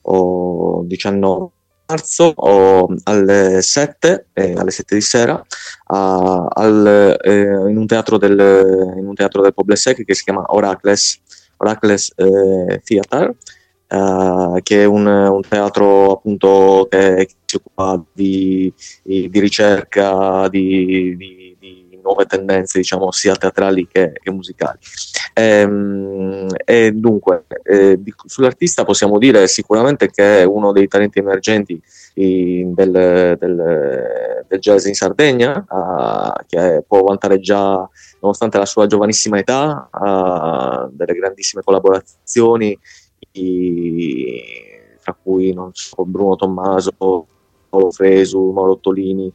o diciannove marzo o alle sette, eh, alle sette di sera uh, al, eh, in un teatro del in un teatro del Poble Sec che si chiama Oracles Oracles eh, Theater, uh, che è un, un teatro appunto che, che si occupa di, di, di ricerca di, di, di nuove tendenze, diciamo, sia teatrali che, che musicali. E, e dunque eh, di, sull'artista possiamo dire sicuramente che è uno dei talenti emergenti in, del, del, del jazz in Sardegna, uh, che può vantare già, nonostante la sua giovanissima età, uh, delle grandissime collaborazioni, i, tra cui non so, Bruno Tommaso, Paolo Fresu, Mauro Ottolini,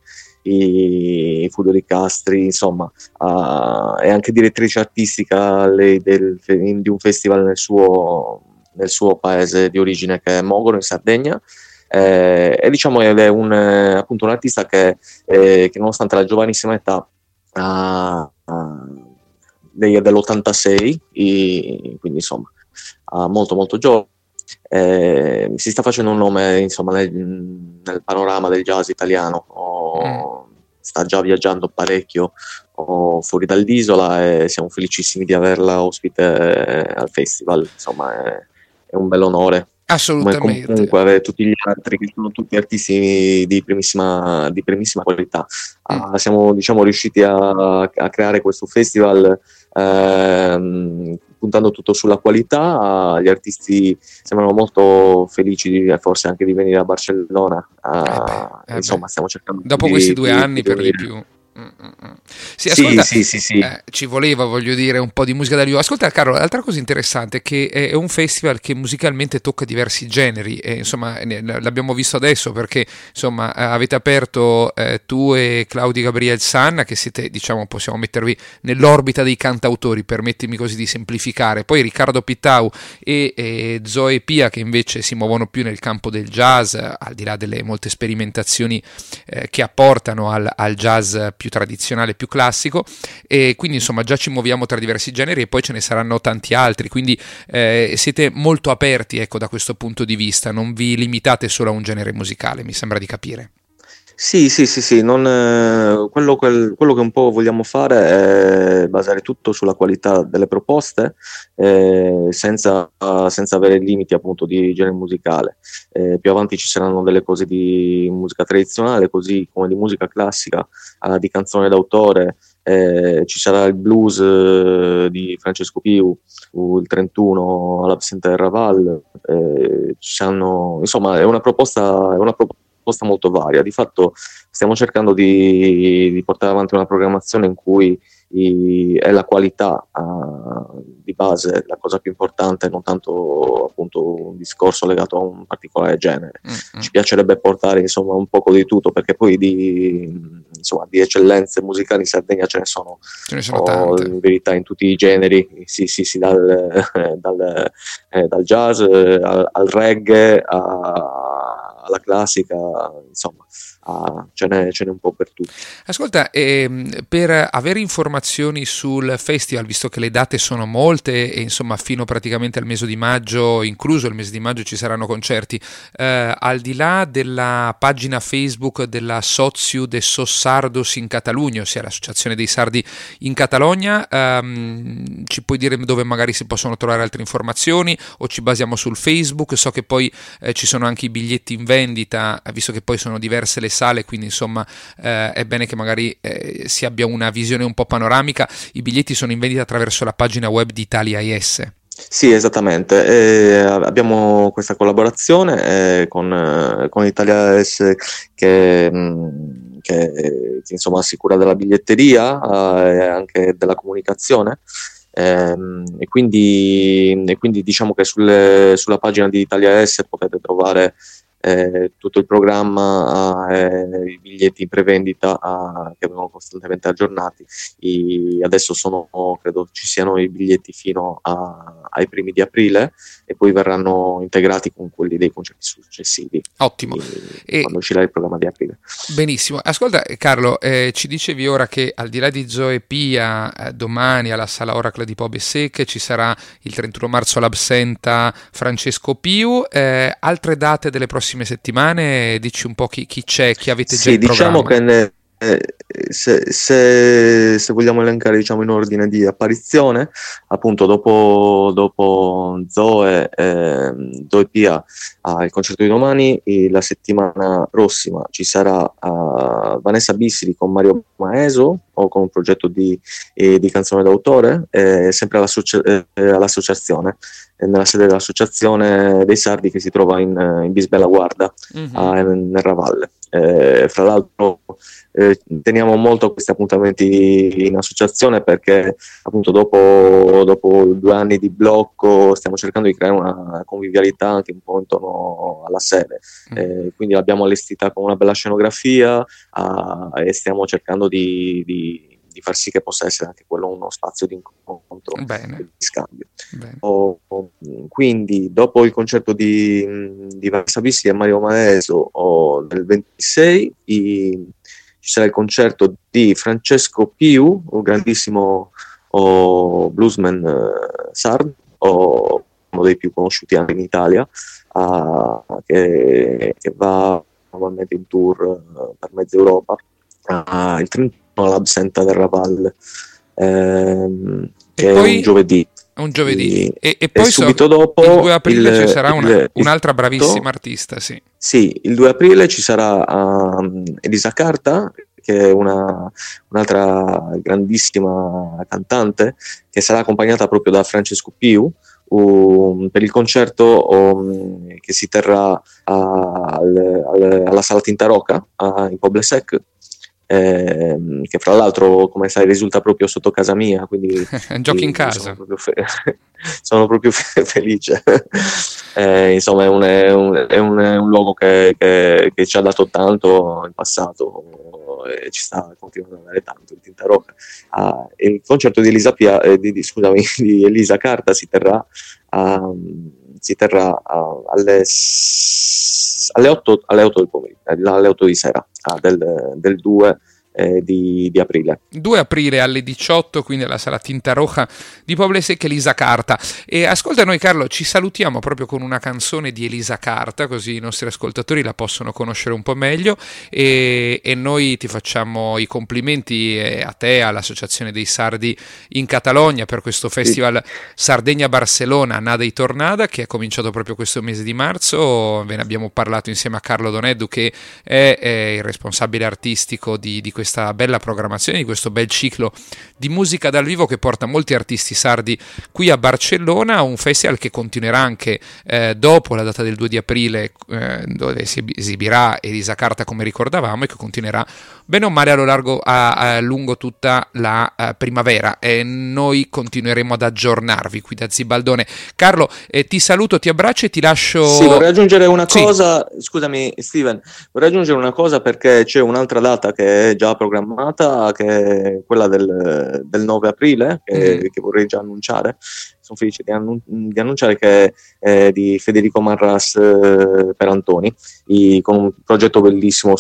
i Fulvio Ricastri, insomma, uh, è anche direttrice artistica lei del, di un festival nel suo, nel suo paese di origine, che è Mogoro in Sardegna, eh, e diciamo è un, appunto un artista che, eh, che nonostante la giovanissima età, uh, uh, lei è dell'ottantasei, e, quindi insomma uh, molto molto giovane. Eh, si sta facendo un nome insomma nel, nel panorama del jazz italiano, o, mm. sta già viaggiando parecchio o, fuori dall'isola, e siamo felicissimi di averla ospite eh, al festival. Insomma è, è un bel onore. Assolutamente. Come comunque avere tutti gli altri che sono tutti artisti di primissima, di primissima qualità. Mm. Uh, siamo diciamo riusciti a, a creare questo festival ehm, puntando tutto sulla qualità. Gli artisti sembrano molto felici di, forse anche di venire a Barcellona. A, eh beh, eh insomma, beh. stiamo cercando Dopo di, questi due di, anni di per di venire. più. Mm-mm. Sì, ascolta, sì, sì, sì, sì. Eh, ci voleva, voglio dire, un po' di musica dal vivo. Ascolta, Carlo, l'altra cosa interessante è che è un festival che musicalmente tocca diversi generi, e insomma l'abbiamo visto adesso perché insomma avete aperto eh, tu e Claudio Gabriel Sanna, che siete, diciamo, possiamo mettervi nell'orbita dei cantautori, permettimi così di semplificare, poi Riccardo Pittau e, e Zoe Pia, che invece si muovono più nel campo del jazz, al di là delle molte sperimentazioni eh, che apportano al, al jazz più tradizionale, più classico, e quindi insomma già ci muoviamo tra diversi generi e poi ce ne saranno tanti altri, quindi eh, siete molto aperti, ecco, da questo punto di vista, non vi limitate solo a un genere musicale, mi sembra di capire. Sì, sì, sì, sì, non, eh, quello, quel- quello che un po' vogliamo fare è basare tutto sulla qualità delle proposte, eh, senza, senza avere limiti appunto di genere musicale. Eh, più avanti ci saranno delle cose di musica tradizionale, così come di musica classica, eh, di canzone d'autore, eh, ci sarà il blues eh, di Francesco Piu, uh, il trentuno all'Absenta del Raval, eh, ci saranno, insomma è una proposta, è una proposta molto varia. Di fatto stiamo cercando di, di portare avanti una programmazione in cui i, è la qualità uh, di base la cosa più importante, non tanto appunto un discorso legato a un particolare genere. Mm-hmm. Ci piacerebbe portare insomma un poco di tutto, perché poi di, insomma, di eccellenze musicali in Sardegna ce ne sono, ce ne sono oh, tante. In verità in tutti i generi, sì sì sì, dal, dal, eh, dal jazz al, al reggae a alla classica, insomma, ah, ce, n'è, ce n'è un po' per tutti. Ascolta, ehm, per avere informazioni sul festival, visto che le date sono molte e insomma fino praticamente al mese di maggio, incluso il mese di maggio, ci saranno concerti, eh, al di là della pagina Facebook della Soziu de Sos Sardos in Catalunya, ossia l'associazione dei sardi in Catalogna, ehm, ci puoi dire dove magari si possono trovare altre informazioni o ci basiamo sul Facebook? So che poi eh, ci sono anche i biglietti in vendita, visto che poi sono diverse le sale, quindi insomma eh, è bene che magari eh, si abbia una visione un po' panoramica. I biglietti sono in vendita attraverso la pagina web di Italia I S. Sì, esattamente. Eh, abbiamo questa collaborazione eh, con, eh, con Italia I S che, mh, che, che insomma assicura della biglietteria eh, e anche della comunicazione. Eh, e, quindi, e quindi diciamo che sulle, sulla pagina di Italia S potete trovare eh, tutto il programma, eh, i biglietti in prevendita eh, che vengono costantemente aggiornati. I, adesso sono, credo ci siano i biglietti fino a, ai primi di aprile e poi verranno integrati con quelli dei concerti successivi. Ottimo. E, quando uscirà il programma di aprile. Benissimo. Ascolta Carlo, eh, ci dicevi ora che al di là di Zoe Pia, eh, domani alla Sala Oracle di Po Besecche ci sarà il trentuno marzo all'Absenta Francesco Piu, eh, altre date delle prossime settimane, dici un po' chi, chi c'è, chi avete già sì, in diciamo programma. Che ne, eh, se, se, se vogliamo elencare diciamo in ordine di apparizione, appunto dopo, dopo Zoe, eh, Zoe Pia ah, il concerto di domani, e la settimana prossima ci sarà uh, Vanessa Bissiri con Mario Maeso o con un progetto di, eh, di canzone d'autore, eh, sempre all'associa- eh, all'associazione, eh, nella sede dell'associazione dei sardi che si trova in, in Bisbella Guarda, mm-hmm. a, nel Ravalle. Eh, fra l'altro eh, teniamo molto questi appuntamenti in associazione perché appunto dopo, dopo due anni di blocco stiamo cercando di creare una convivialità anche un po' intorno alla sede, eh, quindi l'abbiamo allestita con una bella scenografia ah, e stiamo cercando di, di, di far sì che possa essere anche quello uno spazio di incontro e di scambio. O, o, quindi dopo il concerto di, di Vanessa Bissi e Mario Maeso o del ventisei i, ci sarà il concerto di Francesco Piu, un grandissimo oh, bluesman eh, sardo, o uno dei più conosciuti anche in Italia, uh, che, che va normalmente in tour uh, per mezza Europa, uh, il trentuno all'Absenta del Raval, ehm, che poi... è un giovedì. Un giovedì e, e, e poi e subito so, dopo il due aprile il, ci sarà una, il, un'altra il, bravissima artista, sì. Sì, il due aprile ci sarà um, Elisa Carta, che è una, un'altra grandissima cantante, che sarà accompagnata proprio da Francesco Piu um, per il concerto um, che si terrà a, al, al, alla Sala Tintarocca a, in Poble Sec. Eh, che fra l'altro, come sai, risulta proprio sotto casa mia, quindi giochi in casa. Sono proprio, fe- sono proprio fe- felice. eh, insomma, è un, è, un, è, un, è un luogo che, che, che ci ha dato tanto in passato e ci sta continuando a dare tanto il Tintarocca. Ah, il concerto di Elisa, Pia, eh, di, di, scusami, di Elisa Carta si terrà a, si terrà a, alle, alle, otto, alle otto del pomeriggio, alle otto di sera ah, del, del due eh, di, di aprile. due aprile alle diciotto, quindi alla Sala Tintarocca di Poble Sec, Elisa Carta. E ascolta, noi Carlo ci salutiamo proprio con una canzone di Elisa Carta, così i nostri ascoltatori la possono conoscere un po' meglio, e, e noi ti facciamo i complimenti a te, all'Associazione dei Sardi in Catalogna, per questo festival sì. Sardegna-Barcellona Nada y Tornada, che è cominciato proprio questo mese di marzo. Ve ne abbiamo parlato insieme a Carlo Doneddu, che è, è il responsabile artistico di, di questa bella programmazione, di questo bel ciclo di musica dal vivo che porta molti artisti sardi qui a Barcellona, un festival che continuerà anche eh, dopo la data del due di aprile, eh, dove si esibirà Elisa Carta, come ricordavamo, e che continuerà bene o male a lo largo a, a lungo tutta la uh, primavera, e noi continueremo ad aggiornarvi qui da Zibaldone. Carlo, eh, ti saluto, ti abbraccio e ti lascio. Sì, vorrei aggiungere una sì. cosa, scusami Steven, vorrei aggiungere una cosa, perché c'è un'altra data che è già programmata, che è quella del, del nove aprile, che, mm. che vorrei già annunciare. Sono felice di, annun- di annunciare che è di Federico Marras eh, per Antoni, i, con un progetto bellissimo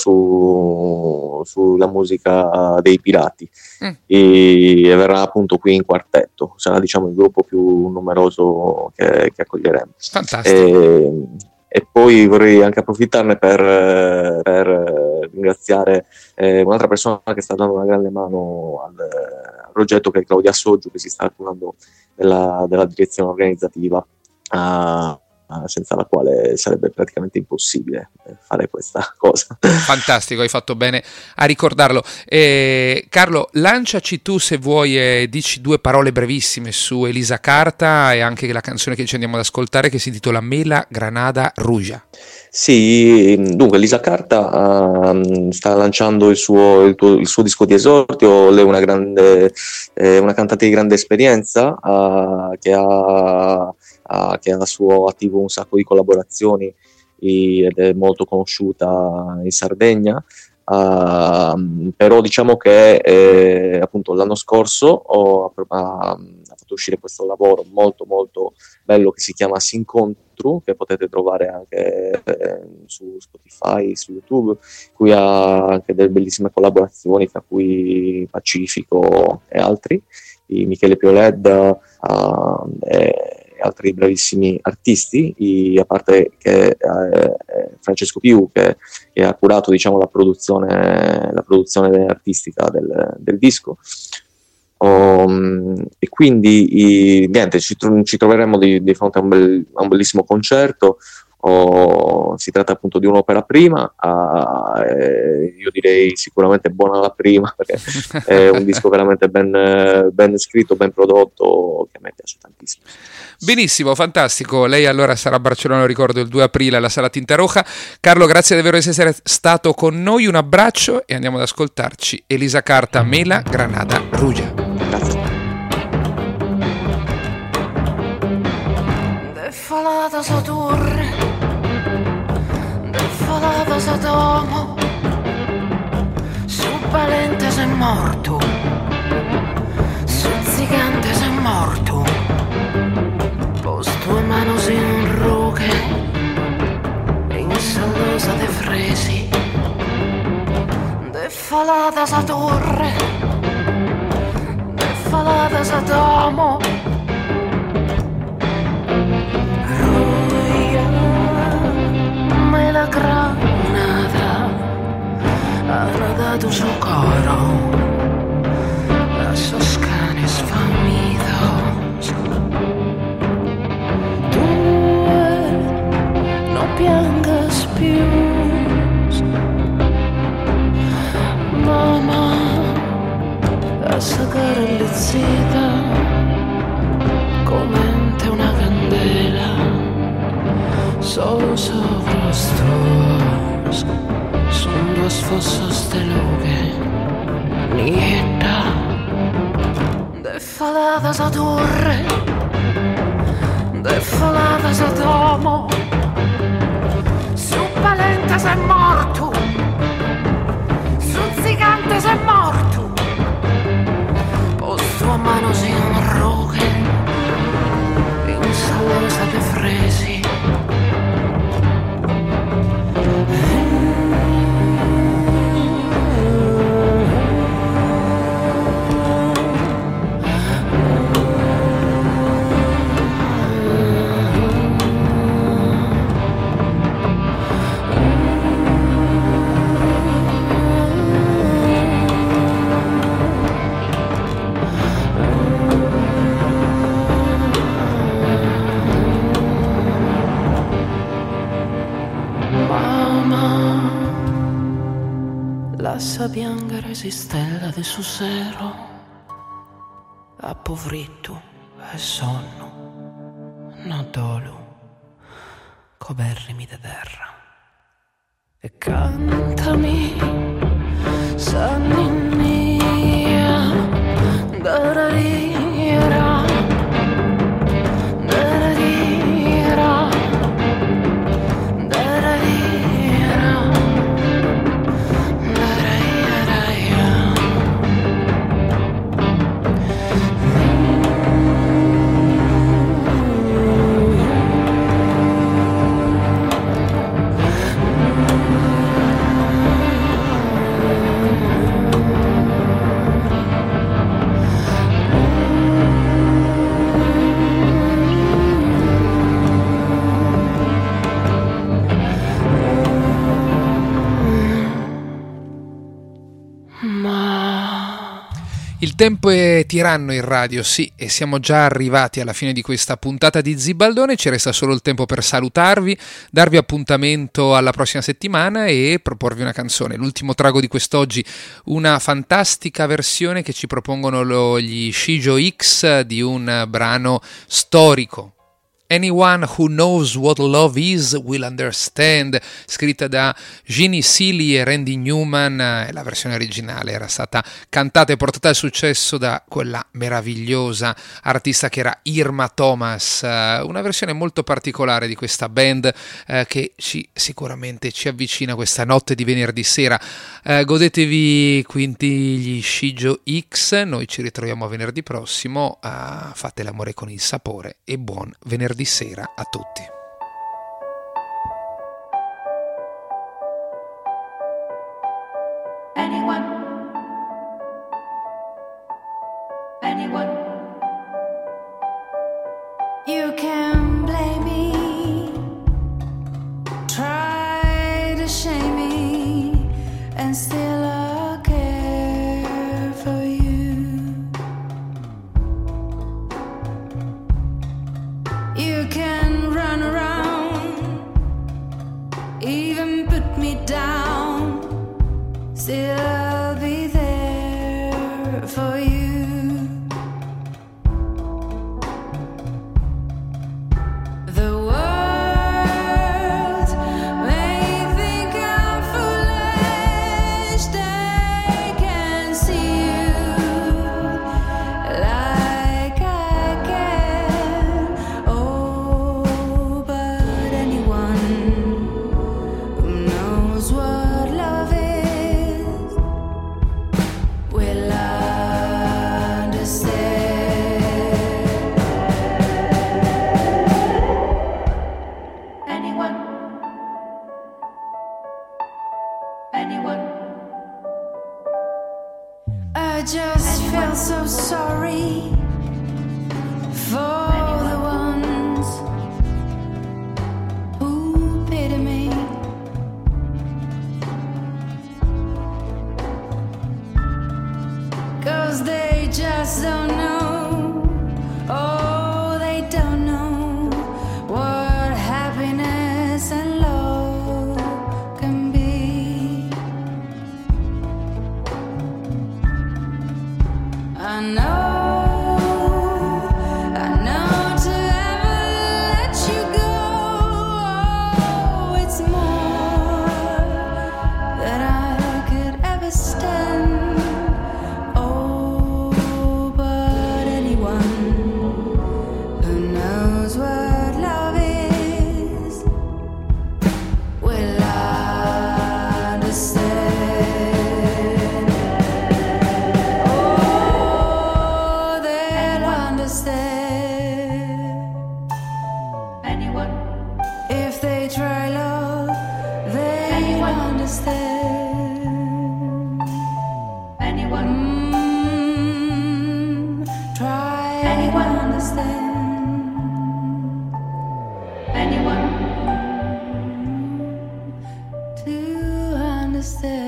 su, sulla musica dei Pirati, mm. e, e verrà appunto qui in quartetto, sarà diciamo il gruppo più numeroso che, che accoglieremo. Fantastico. E, e poi vorrei anche approfittarne per, per ringraziare eh, un'altra persona che sta dando una grande mano al, al progetto, che è Claudia Soggio, che si sta occupando della, della direzione organizzativa, uh, senza la quale sarebbe praticamente impossibile fare questa cosa. Fantastico, hai fatto bene a ricordarlo. Eh, Carlo, lanciaci tu, se vuoi, e dici due parole brevissime su Elisa Carta e anche la canzone che ci andiamo ad ascoltare, che si intitola Mela Granada Ruja. Sì, dunque Elisa Carta uh, sta lanciando il suo, il, tuo, il suo disco di esordio. Lei è una grande, eh, una cantante di grande esperienza, uh, che ha Uh, che ha a suo attivo un sacco di collaborazioni ed è molto conosciuta in Sardegna, uh, però diciamo che eh, appunto l'anno scorso ho, ha, ha fatto uscire questo lavoro molto molto bello che si chiama S'Incontru, che potete trovare anche eh, su Spotify, su YouTube, cui ha anche delle bellissime collaborazioni, tra cui Pacifico e altri, di Michele Pioledda uh, e altri bravissimi artisti, i, a parte che eh, Francesco Piu, che, che ha curato diciamo la produzione, la produzione artistica del, del disco. Um, e quindi i, niente, ci, tro- ci troveremo di, di fronte a un, bel, a un bellissimo concerto. Oh, si tratta appunto di un'opera prima, uh, eh, io direi sicuramente buona la prima, perché è un disco veramente ben, ben scritto, ben prodotto, che a me piace tantissimo. Benissimo, fantastico. Lei allora sarà a Barcellona, lo ricordo, il due aprile alla Sala Tintarocca. Carlo, grazie davvero di essere stato con noi, un abbraccio, e andiamo ad ascoltarci Elisa Carta, Mela Granada Ruja. Grazie. Defalata sa torre, defalata sa domo, su valente sei morto, su zigante sei morto, posto a mano in rughe, in salosa de fresi. Defalata sa torre, defalata sa domo, me la granada ha dato su coro, a sus canes famidos. Tu no piangas più, mamma. Desfoladas a torre, desfoladas a domo, su palentes è morto, su zigantes è morto, o sua mano si inroghe in salosa de fresi. La bianca resistella de su sero, appovrito e sonno, no dolo, coberrimi de terra. E cantami, sanninnia, dararira, dararira, dararira. Il tempo è tiranno in radio, sì, e siamo già arrivati alla fine di questa puntata di Zibaldone. Ci resta solo il tempo per salutarvi, darvi appuntamento alla prossima settimana e proporvi una canzone. L'ultimo trago di quest'oggi, una fantastica versione che ci propongono lo, gli Shijo X di un brano storico. Anyone who knows what love is will understand, scritta da Ginny Seely e Randy Newman. La versione originale era stata cantata e portata al successo da quella meravigliosa artista che era Irma Thomas. Una versione molto particolare di questa band eh, che ci, sicuramente ci avvicina questa notte di venerdì sera. Eh, godetevi quindi gli Shijo X, noi ci ritroviamo venerdì prossimo. Eh, fate l'amore con il sapore e buon venerdì di sera a tutti. Anyone, anyone, you can blame me, try to shame me, and still I'll care for you. You can run around, even put me down, still I'll be there for you. The world may think I'm foolish, they can see you like I can. Oh, but anyone who knows what love is will understand. Anyone, anyone, I just feel so sorry for the ones who pity me. Cause they just don't know, oh, they don't know what happiness and love can be. I know, I know to ever let you go, oh, it's more than I could ever stand. Oh, but understand. Anyone, mm, try anyone understand. Anyone to understand.